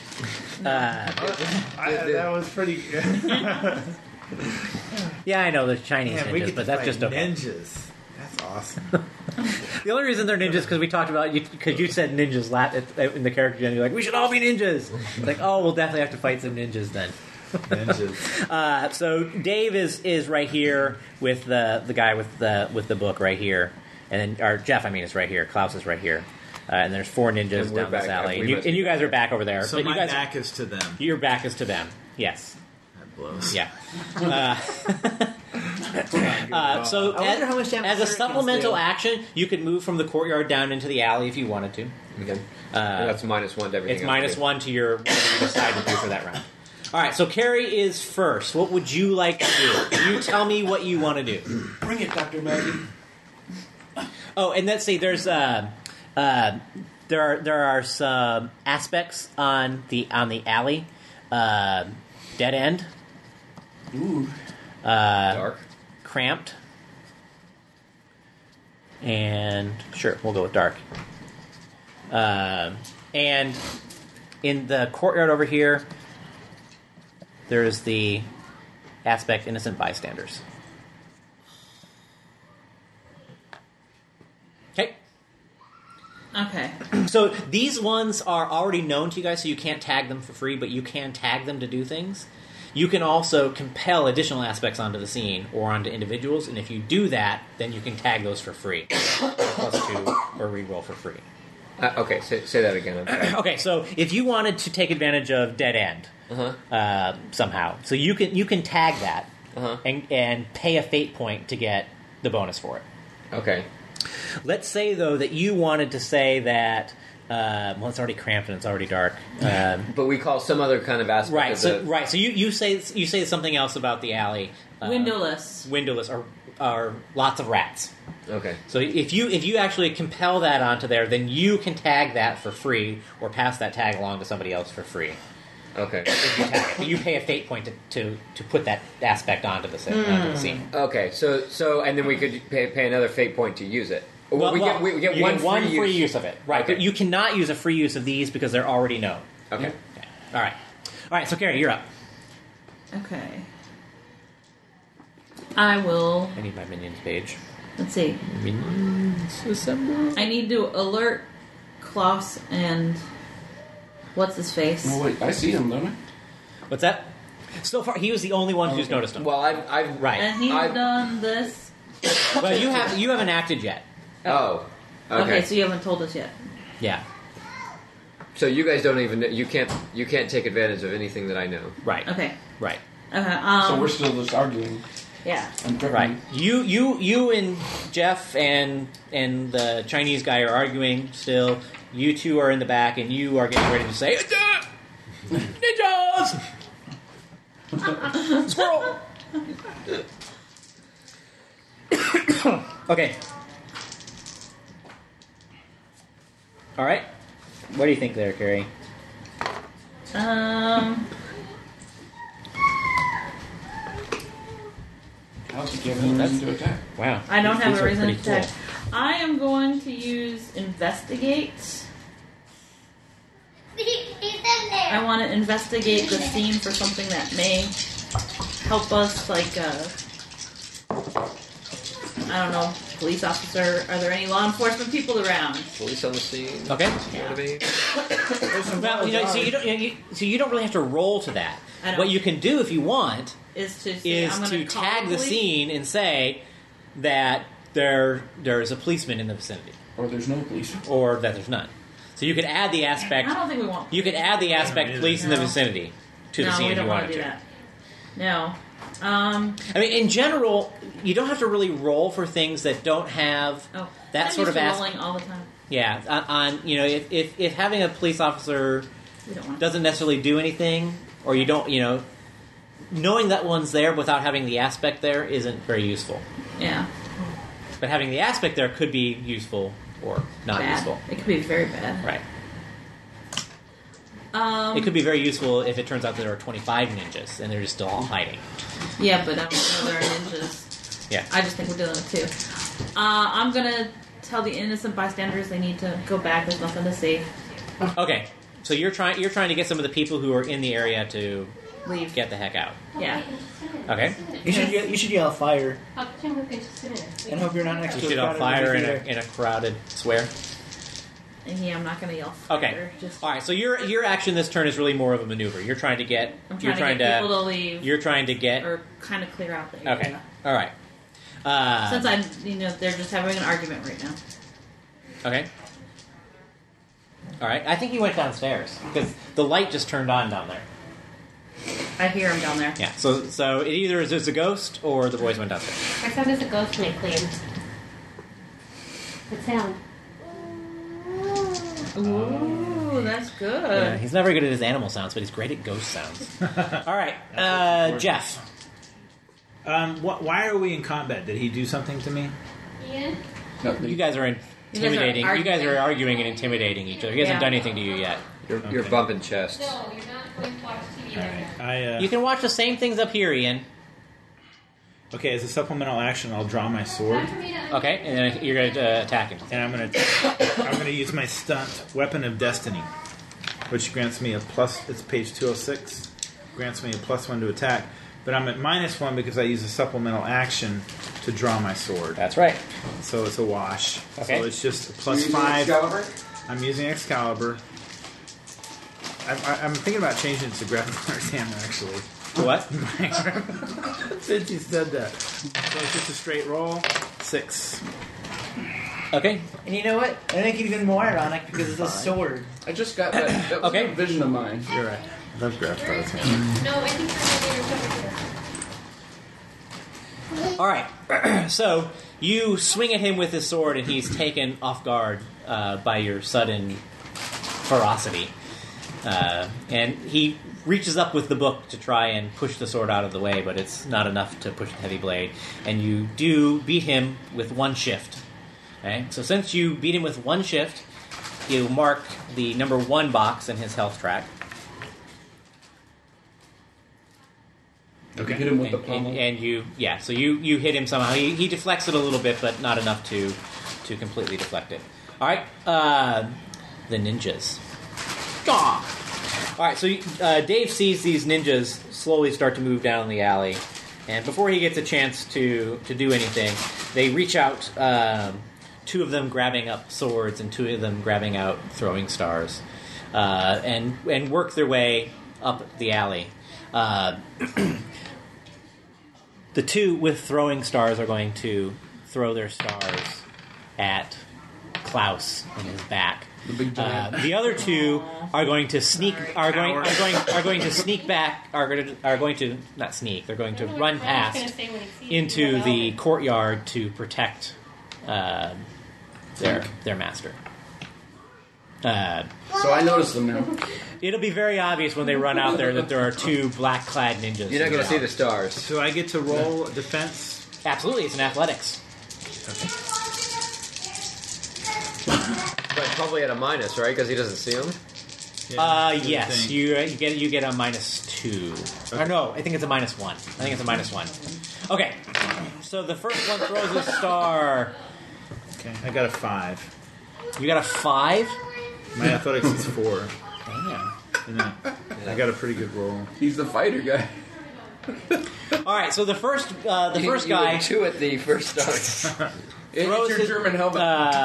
That was pretty good. Yeah, I know there's Chinese Man, we ninjas, get but to that's fight just okay. ninjas. That's awesome. The only reason they're ninjas because we talked about because you said ninjas in the character gen. You're like, we should all be ninjas. It's like, oh, we'll definitely have to fight some ninjas then. Ninjas. So Dave is right here with the guy with the book right here, and then or Jeff, is right here. Klaus is right here, and there's 4 ninjas And we're down this back. alley, We and you guys are back over there. So but my you guys, back is to them. your back is to them. Yes. That blows. Yeah. So I wonder how much damage as a shurikens supplemental do. action, you could move from the courtyard down into the alley if you wanted to. Okay. That's -1 to everything. It's -1 to your whatever you decide to do for that round. All right, so Carrie is first. What would you like to do? You tell me what you want to do. Bring it, Dr. Maggie. Oh, and let's see. There's there are some aspects on the alley. Dead end. Ooh. Dark. Cramped. And sure, we'll go with dark. And in the courtyard over here, there's the aspect innocent bystanders. Okay. Okay. So these ones are already known to you guys, so you can't tag them for free, but you can tag them to do things. You can also compel additional aspects onto the scene or onto individuals, and if you do that, then you can tag those for free. +2 or reroll for free. Okay, say that again. I'm sorry. Okay, so if you wanted to take advantage of Dead End somehow, so you can tag that and pay a fate point to get the bonus for it. Okay. Let's say, though, that you wanted to say that... well, it's already cramped and it's already dark. But we call some other kind of aspect Right. of So the... right. So you say something else about the alley. Windowless. Windowless or lots of rats. Okay. So if you actually compel that onto there, then you can tag that for free or pass that tag along to somebody else for free. Okay. If you tag it. But you pay a fate point to put that aspect onto the scene. Okay. So and then we could pay another fate point to use it. Or we get you one get one free free use. use of it. Right. Okay. But you cannot use a free use of these because they're already known. Okay. Okay. All right. All right. So Carrie, you're up. Okay. I will. I need my minions page. Let's see. Minions assemble. I need to alert Klaus and what's his face. Oh, wait, I see him, don't I? What's that? So far, he was the only one who's noticed him. Well, I've Right. And he's I've- done this. Well, you haven't acted yet. Oh. Okay, so you haven't told us yet. Yeah. So you guys don't even know, you can't take advantage of anything that I know. Right. Okay. Right. Okay. So we're still just arguing. Yeah. And Right. You and Jeff and the Chinese guy are arguing still. You two are in the back, and you are getting ready to say, "Ninjas! Squirrel!" Okay. All right. What do you think there, Carrie? How's he giving a reason to attack? Wow. I don't have These a are reason to pretty attack. I am going to use investigate. He's in there. I want to investigate the scene for something that may help us, like, I don't know, police officer. Are there any law enforcement people around? Police on the scene. Okay. You know what I mean? Well, so you don't really have to roll to that. I don't. What you can do if you want Is to say, I'm is gonna to call tag the police? scene and say that there's a policeman in the vicinity, Or there's no police. or that there's none. So you could add the aspect. I don't think we want. You could add the aspect police in the No. vicinity to the No, scene we if don't you want wanted to do to. that. No. I mean, in general, you don't have to really roll for things that don't have Oh, that I'm sort used of to aspect. rolling all the time. Yeah, if having a police officer We don't want. doesn't necessarily do anything, or you don't, knowing that one's there without having the aspect there isn't very useful. Yeah. But having the aspect there could be useful or not Bad. useful. It could be very bad. Right. It could be very useful if it turns out that there are 25 ninjas and they're just still all hiding. Yeah, but I don't know there are ninjas. Yeah. I just think we're dealing with two. I'm gonna tell the innocent bystanders they need to go back. There's nothing to see. Okay. So you're trying to get some of the people who are in the area to Leave. get the heck out. Yeah. Okay. You should yell fire How come we can sit in? and hope you're not next You to should a on crowded fire theater. in a crowded square. And yeah, I'm not gonna yell fire. Okay. Just All right. So your action this turn is really more of a maneuver. You're trying to get. I'm you're trying to get people to leave You're trying to get. or kind of clear out the area. Okay. All right. Since they're just having an argument right now. Okay. All right. I think you went downstairs because the light just turned on down there. I hear him down there. Yeah. So it either is a ghost or the boys went downstairs. I thought it was a ghost make clean. What sound? Ooh, that's good. Yeah, he's not very good at his animal sounds, but he's great at ghost sounds. All right, Jeff. Why are we in combat? Did he do something to me? Ian? No, You guys are intimidating. You guys are arguing and intimidating each other. He hasn't Yeah. done anything to you yet. You're bumping chests. No, you're not going to watch TV. You can watch the same things up here, Ian. Okay, as a supplemental action, I'll draw my sword, Okay, and then you're going to attack him. and I'm going to use my stunt, Weapon of Destiny, which grants me a plus. It's page 206. Grants me a +1 to attack, but I'm at -1 because I use a supplemental action to draw my sword. That's right. So it's a wash. Okay. So it's just a +5. I'm using Excalibur. I'm thinking about changing it to Grandfather's Hammer, actually. What? Since you said that. So it's just a straight roll. 6. Okay. And you know what? I think it's even more ironic because it's a sword. I just got that. That was Okay. a vision of mine. You're right. I love Grandfather's Hammer. No, I think I'm over here. All right. So you swing at him with his sword, and he's taken off guard by your sudden ferocity. And he reaches up with the book to try and push the sword out of the way, but it's not enough to push the heavy blade. And you do beat him with one shift. Okay? So since you beat him with one shift, you mark the number 1 box in his health track. You hit him with the And pommel. so you hit him somehow. He deflects it a little bit, but not enough to completely deflect it. All right, the ninjas. Gah! All right, so Dave sees these ninjas slowly start to move down the alley, and before he gets a chance to do anything, they reach out. 2 of them grabbing up swords, and 2 of them grabbing out throwing stars, and work their way up the alley. The 2 with throwing stars are going to throw their stars at Klaus in his back. The big giant. The other two are going to sneak. Are going to sneak back. Are going to not sneak. They're going to run past into the courtyard to protect their master. So I noticed them now. It'll be very obvious when they run out there that there are two black-clad ninjas. You're not going to see the stars. So I get to roll defense. Absolutely, it's an athletics. But probably at a minus, right? Because he doesn't see them. Yes, you get a -2. Or no, I think it's a -1. I think it's a -1. Okay, so the first one throws a star. Okay, I got a 5. You got a 5? My athletics is 4. Damn. And I got a pretty good roll. He's the fighter guy. All right, so the first You guy would chew at the first stars. It's throws your his- German helmet.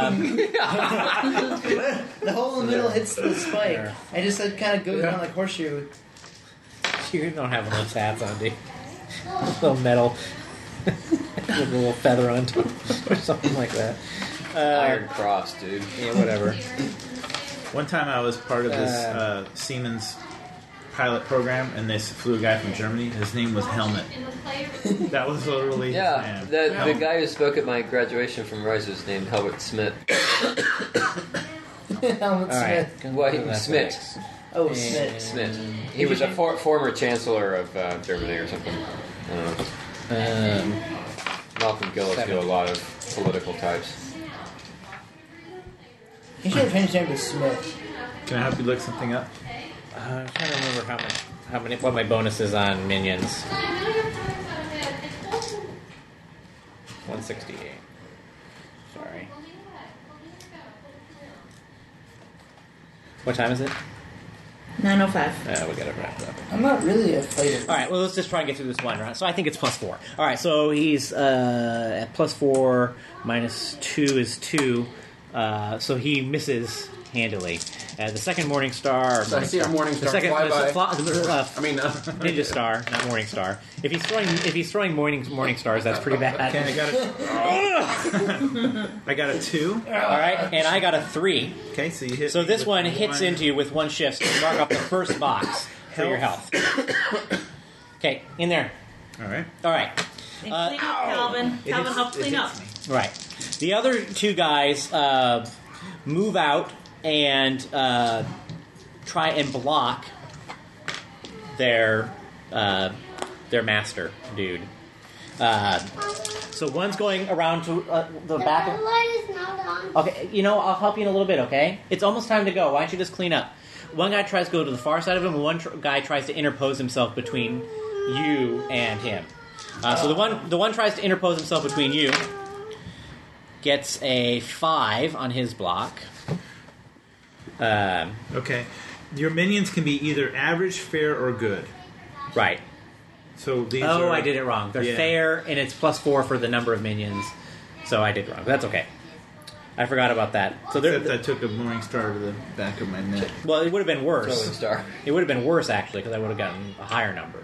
The hole in the middle hits the spike. I just kind of goes down like horseshoe. You don't have one of those hats on, do you? Little metal with a little feather on top or something like that. Iron Cross, dude. Yeah, whatever. One time I was part of this Siemens pilot program, and they flew a guy from Germany. His name was Helmet. That was literally Yeah, the guy who spoke at my graduation from Rice was named Helmut Smith. Helmut Smith. Well, he was Smith. Oh, Smith. Smith. He was a former chancellor of Germany or something. I don't know. Malcolm Gillis knew a lot of political types. He should have changed his name to Smith. Can I help you look something up? I'm trying to remember what my bonus is on minions. 168. Sorry. What time is it? 9:05. We got it wrapped up. I'm not really a fighter. All right, well, let's just try and get through this one round. So I think it's +4. All right, so he's at +4, -2 is 2. So he misses handily. The second Morning Star. So I see a Morning Star The second fly by. Ninja Star, not Morning Star. If he's throwing Morning Stars, that's pretty bad. Okay, I got a 2. All right, and I got a 3. Okay, so you hit. So me this with one hits into you with 1 shift. So you mark up the first box for your health. Okay, in there. All right. And clean up, Calvin. Calvin, help clean up. Right. The other two guys move out and try and block their master dude. So one's going around to the back. The light is not on. Okay, I'll help you in a little bit. Okay, it's almost time to go. Why don't you just clean up? One guy tries to go to the far side of him, and one guy tries to interpose himself between you and him. So the one tries to interpose himself between you. Gets a 5 on his block. Okay. Your minions can be either average, fair, or good. Right. So these are... I did it wrong. They're fair, and it's +4 for the number of minions. So I did it wrong. But that's okay. I forgot about that. So Except I took a Morning Star to the back of my neck. well, it would have been worse. Throwing star. It would have been worse actually, because I would have gotten a higher number.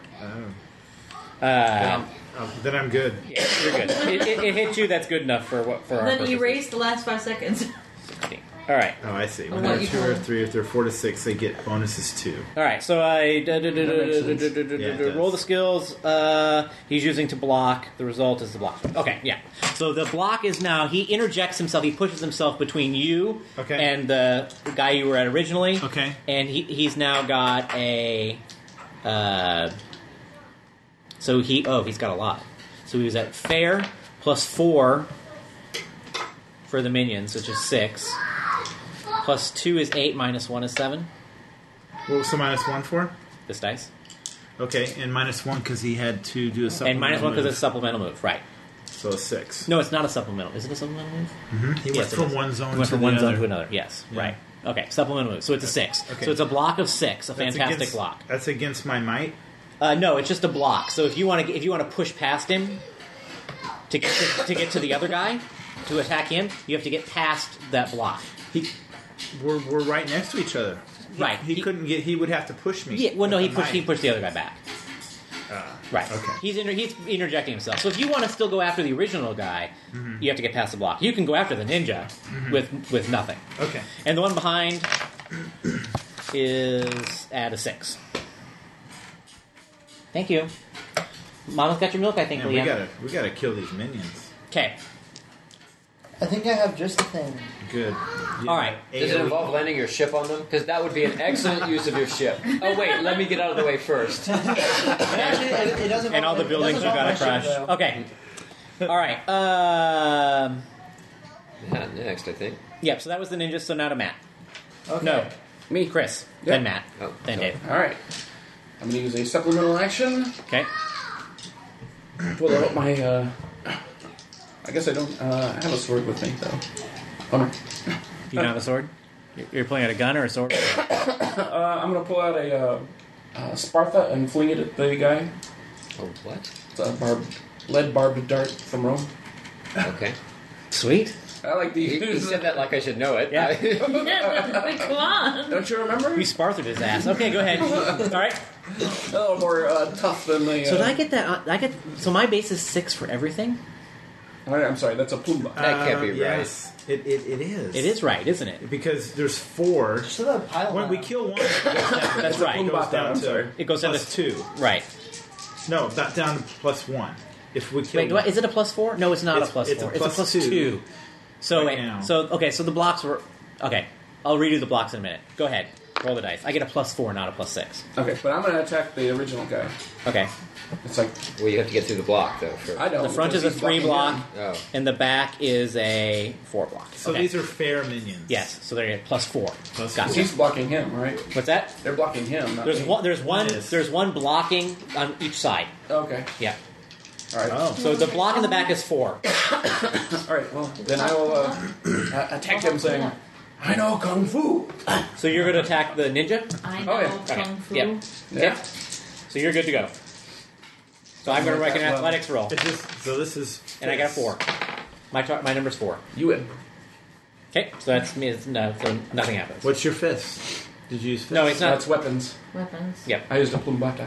Then I'm good. Yeah, you're good. It hit you. That's good enough for our Then purposes. erase the last 5 seconds. 16. All right. Oh, I see. Well, When what they're you 2 or call- 3, if they're 4 to 6, they get bonuses 2. All right. So I Yeah, it does. roll the skills. He's using to block. The result is the block. Okay. Yeah. So the block is now. He interjects himself. He pushes himself between you and the guy you were at originally. Okay. And he's now got a. He's got a lot. So he was at fair +4 for the minions, which is 6. +2 is 8, -1 is 7. What was the -1 for? This dice. Okay, and -1 because he had to do a And supplemental -1 because move. it's a supplemental move, right? So a 6. No, it's not a supplemental. Is it a supplemental move? Mm-hmm. He went Yes, it from is. one zone He went to from the one zone other. to another. Yes, Yeah. right. Okay, supplemental move. So it's a 6. Okay. So it's a block of 6. A That's fantastic against- block. That's against my might. No, it's just a block. So if you want to push past him to get to the other guy to attack him, you have to get past that block. We're right next to each other. Right. He couldn't get. He would have to push me. Yeah. Well, no, he with the pushed might. the other guy back. Right. Okay. He's interjecting himself. So if you want to still go after the original guy, you have to get past the block. You can go after the ninja with nothing. Okay. And the one behind is at a 6. Thank you. Mama's got your milk, I think, Man, Liam. we gotta kill these minions. Okay. I think I have just the thing. Good. All right. Does it involve landing your ship on them? Because that would be an excellent use of your ship. Oh wait, let me get out of the way first. Actually, it doesn't. And all the buildings you gotta crush. Okay. All right. Matt next, I think. Yep, so that was the ninja, so now to Matt. Okay. No. Me. Chris. Yep. Then Matt. Oh, Then Dave. All right. I'm going to use a supplemental action. Okay. Pull out my. I guess I don't have a sword with me though. Oh no. You don't have a sword? You're pulling out a gun or a sword? I'm going to pull out a Sparta and fling it at the guy. Oh, what? It's a lead barbed dart from Rome. Okay. Sweet. I like these. You said that like I should know it. Yeah. Come on. Don't you remember? We Sparthered his ass. Okay, go ahead. All right. A little more tough than the. So did I get that? So my base is 6 for everything? All right, I'm sorry. That's a Plumba. That can't be right. Yes, it is. It is right, isn't it? Because there's 4. Just so that pile. When we kill one, it goes down, That's right. It goes down I'm sorry. to It goes down plus to 2. Right. No, not down to plus 1. If we kill Wait, one. is it a +4? No, it's not It's- a +4. it's a It's plus a two +2. So right wait. now. So okay. So the blocks were okay. I'll redo the blocks in a minute. Go ahead. Roll the dice. I get a +4, not a +6. Okay, but I'm going to attack the original guy. Okay. It's like Well, you have to get through the block, though. First. I know The front is because a he's 3 blocking block, him. Oh. and the back is a 4 block. So Okay. these are fair minions. Yes. So they're at +4. Plus Gotcha. He's blocking him, right? What's that? They're blocking him. Not There's me. one. Yes. There's one blocking on each side. Okay. Yeah. All right. Oh. So the block in the back is 4. All right. Well, then I will attack him, saying, "I know kung fu." So you're going to attack the ninja. I know Oh, yeah. kung fu. Yep. Yeah. Okay. So you're good to go. So I'm going to make an athletics roll, So this is. and I got a 4. My number's 4. You win. Okay. So that's me. No. So nothing happens. What's your fist? Did you use fist? No, it's not. That's weapons. Weapons. Yep. I used a plumbata.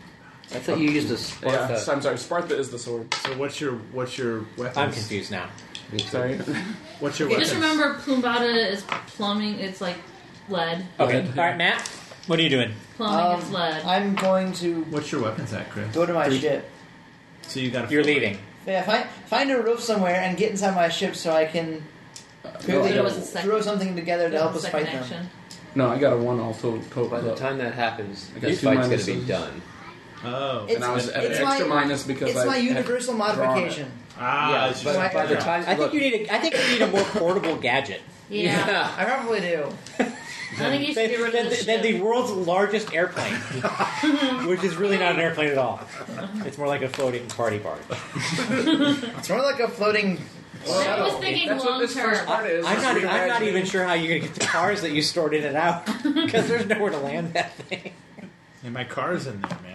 I thought you used a Yeah, Sparta. I'm sorry. Sparta is the sword. So what's your weapon? I'm confused now. Sorry. What's your Okay, weapon? just remember, Plumbata is plumbing. It's like lead. Okay. Lead. All right, Matt. What are you doing? Plumbing is lead. I'm going to What's your weapons at, Chris? go to my ship. So you got. You're leaving. Yeah, find a roof somewhere and get inside my ship so I can quickly It was a second- throw something together to help us Second fight them. action. No, I got a 1 all total. By the time that happens, I got this 2 fight's going to be minuses. done. Oh. It's- And I was at an it's extra my- minus because It's I my had universal drawn it. modification. Yeah, it's but just- by the time I think you need. I think you need a more portable gadget. Yeah. I probably do. I think you should get rid of this Than ship. the world's largest airplane, which is really not an airplane at all. It's more like a floating party barge. It's more like a floating. I was thinking That's what long this first term. part is. I'm not. Just I'm not imagine- even sure how you're gonna get the cars that you stored in it out because there's nowhere to land that thing. And my car's in there,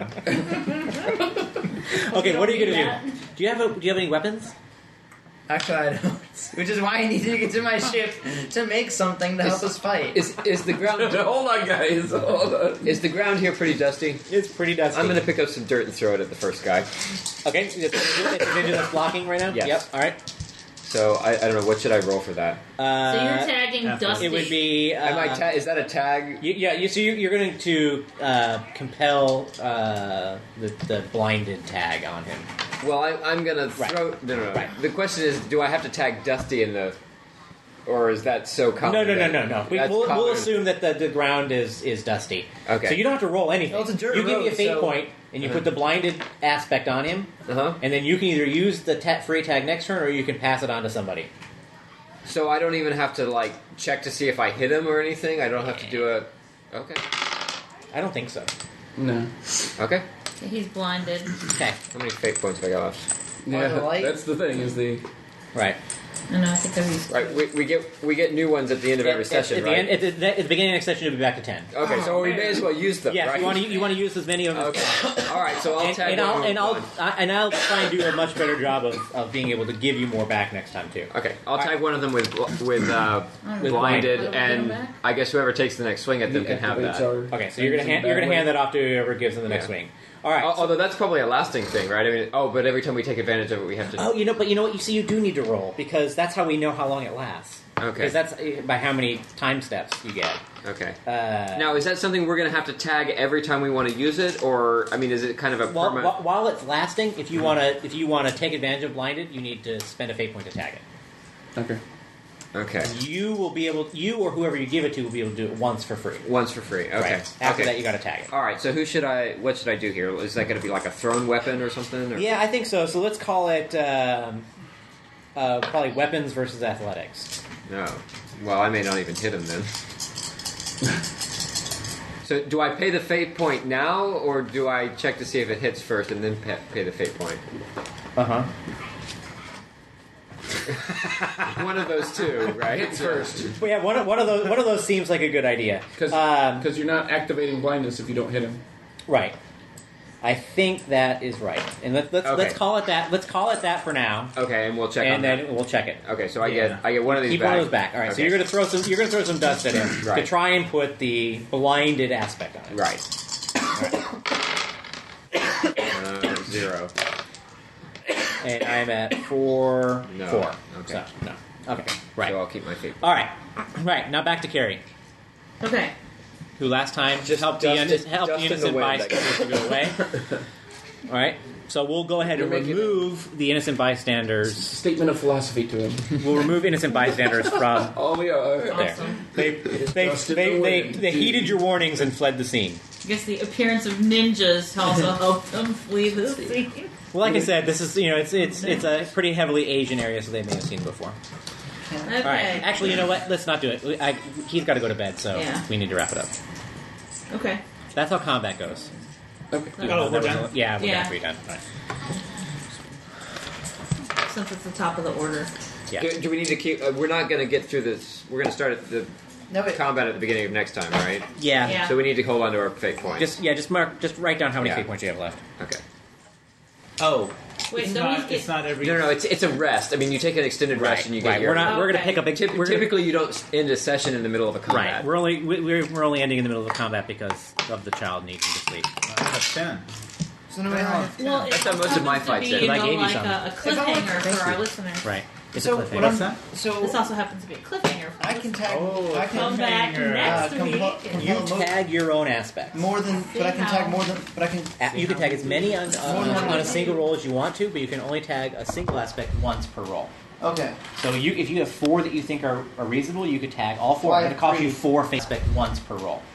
man. Okay, what are you Yeah. gonna do? Do you have any weapons? Actually, I don't. Which is why I needed to get to my ship to make something to help us fight. Is the ground Hold on, guys. Hold on. is the ground here pretty dusty? It's pretty dusty. I'm going to pick up some dirt and throw it at the first guy. Okay, it's a ninja that's blocking right now. Yes. Yep. All right. So I don't know what should I roll for that. So you're tagging Dusty. It would be. Is that a tag? So you're going to compel the blinded tag on him. Well, I'm going to throw. No. Right. The question is, do I have to tag Dusty in the, or is that so common? No. That's We'll common. assume that the ground is dusty. Okay. So you don't have to roll anything. Well, it's a dirt you give me a road, fate so- point, and you put the blinded aspect on him, Uh-huh. and then you can either use the free tag next turn, or you can pass it on to somebody. So I don't even have to like check to see if I hit him or anything. I don't have to do a. Okay. I don't think so. No. Okay. He's blinded. Okay. How many fate points have I got left? Yeah, the light? that's the thing. Is the Right. No, I think that he's. Right. We get new ones at the end of every session, at the right? end, at the beginning of next session, you'll be back to 10. Okay, so we may as well use them, Yes, right? you want to use as many of them. Okay. All right, so I'll tag I'll try and do a much better job of being able to give you more back next time too. Okay, I'll tag one of them with blinded, blinded. and I guess whoever takes the next swing at them can have that. Okay, so you're gonna hand that off to whoever gives them the next Yeah. swing. All right. Although that's probably a lasting thing, right? I mean, but every time we take advantage of it, we have to. Oh, but you know what? You see, you do need to roll because that's how we know how long it lasts. Okay. Because that's by how many time steps you get. Okay. Now, is that something we're going to have to tag every time we want to use it, or I mean, is it kind of a permanent? While it's lasting, if you want to take advantage of blinded, you need to spend a fate point to tag it. Okay. Okay. You or whoever you give it to will be able to do it once for free. Once for free. Okay. Right. After that, you got to tag it. All right. So what should I do here? Is that going to be like a thrown weapon or something? Or? Yeah, I think so. So let's call it probably weapons versus athletics. No. Well, I may not even hit him then. So, do I pay the fate point now, or do I check to see if it hits first and then pay the fate point? One of those two, right? Hits first. Well, yeah, one of those seems like a good idea. Because you're not activating blindness if you don't hit him. Right. I think that is right, and let's call it that. Let's call it that for now. Okay, and we'll check. And then we'll check it. Okay, so I get one of these. Keep back. one of those back. All right. Okay. So you're gonna throw some dust at him Right. to try and put the blinded aspect on it. Right. 0. And I'm at 4. No. 4. Okay. So, no. Okay. Right. So I'll keep my fate. All right. Right. Now back to Carrie, Okay. who last time Just helped the dust in innocent the wind, bystanders to go away. All right. So we'll go ahead and You're making remove the innocent bystanders. Statement of philosophy to him. We'll remove innocent bystanders from All we are. there. Awesome. They heeded your warnings and fled the scene. I guess the appearance of ninjas also helped them flee the scene. Well, like I said, this is it's a pretty heavily Asian area, so they may have seen it before. Okay. All right. Actually, you know what? Let's not do it. He's got to go to bed, so Yeah. we need to wrap it up. Okay. That's how combat goes. Okay. Oh, we're done? Yeah, we're Yeah. done. We're done. All right. Since it's the top of the order. Yeah. Do we need to keep? We're not going to get through this. We're going to start at the No, but combat at the beginning of next time, right? Yeah. Yeah. So we need to hold on to our fate points. Just write down how many Yeah. fate points you have left. Okay. Oh. Wait, It's don't not, we get... it's not every. No, it's a rest. I mean, you take an extended rest and you get Right. your. We're not. We're going to Okay. pick up. We're gonna, Typically, you don't end a session in the middle of a combat. right. We're only ending in the middle of the combat because of the child needing to sleep. I have 10. so no matter how. Well, That's it how most of my happens to fights be, end. you I know, gave you like some. a cliffhanger for our listeners. Right. It's So a what cliffhanger. What's that? So This also happens to be a cliffhanger for I can tag. Oh, I can come back cliffhanger. next week. You tag your own aspects. more than, but I can tag more than, but I can. You can tag as many on one. a single roll as you want to, but you can only tag a single aspect once per roll. Okay. So if you have 4 that you think are reasonable, you could tag all 4. Well, I It's going to have cost you 3. 4 fate aspect once per roll.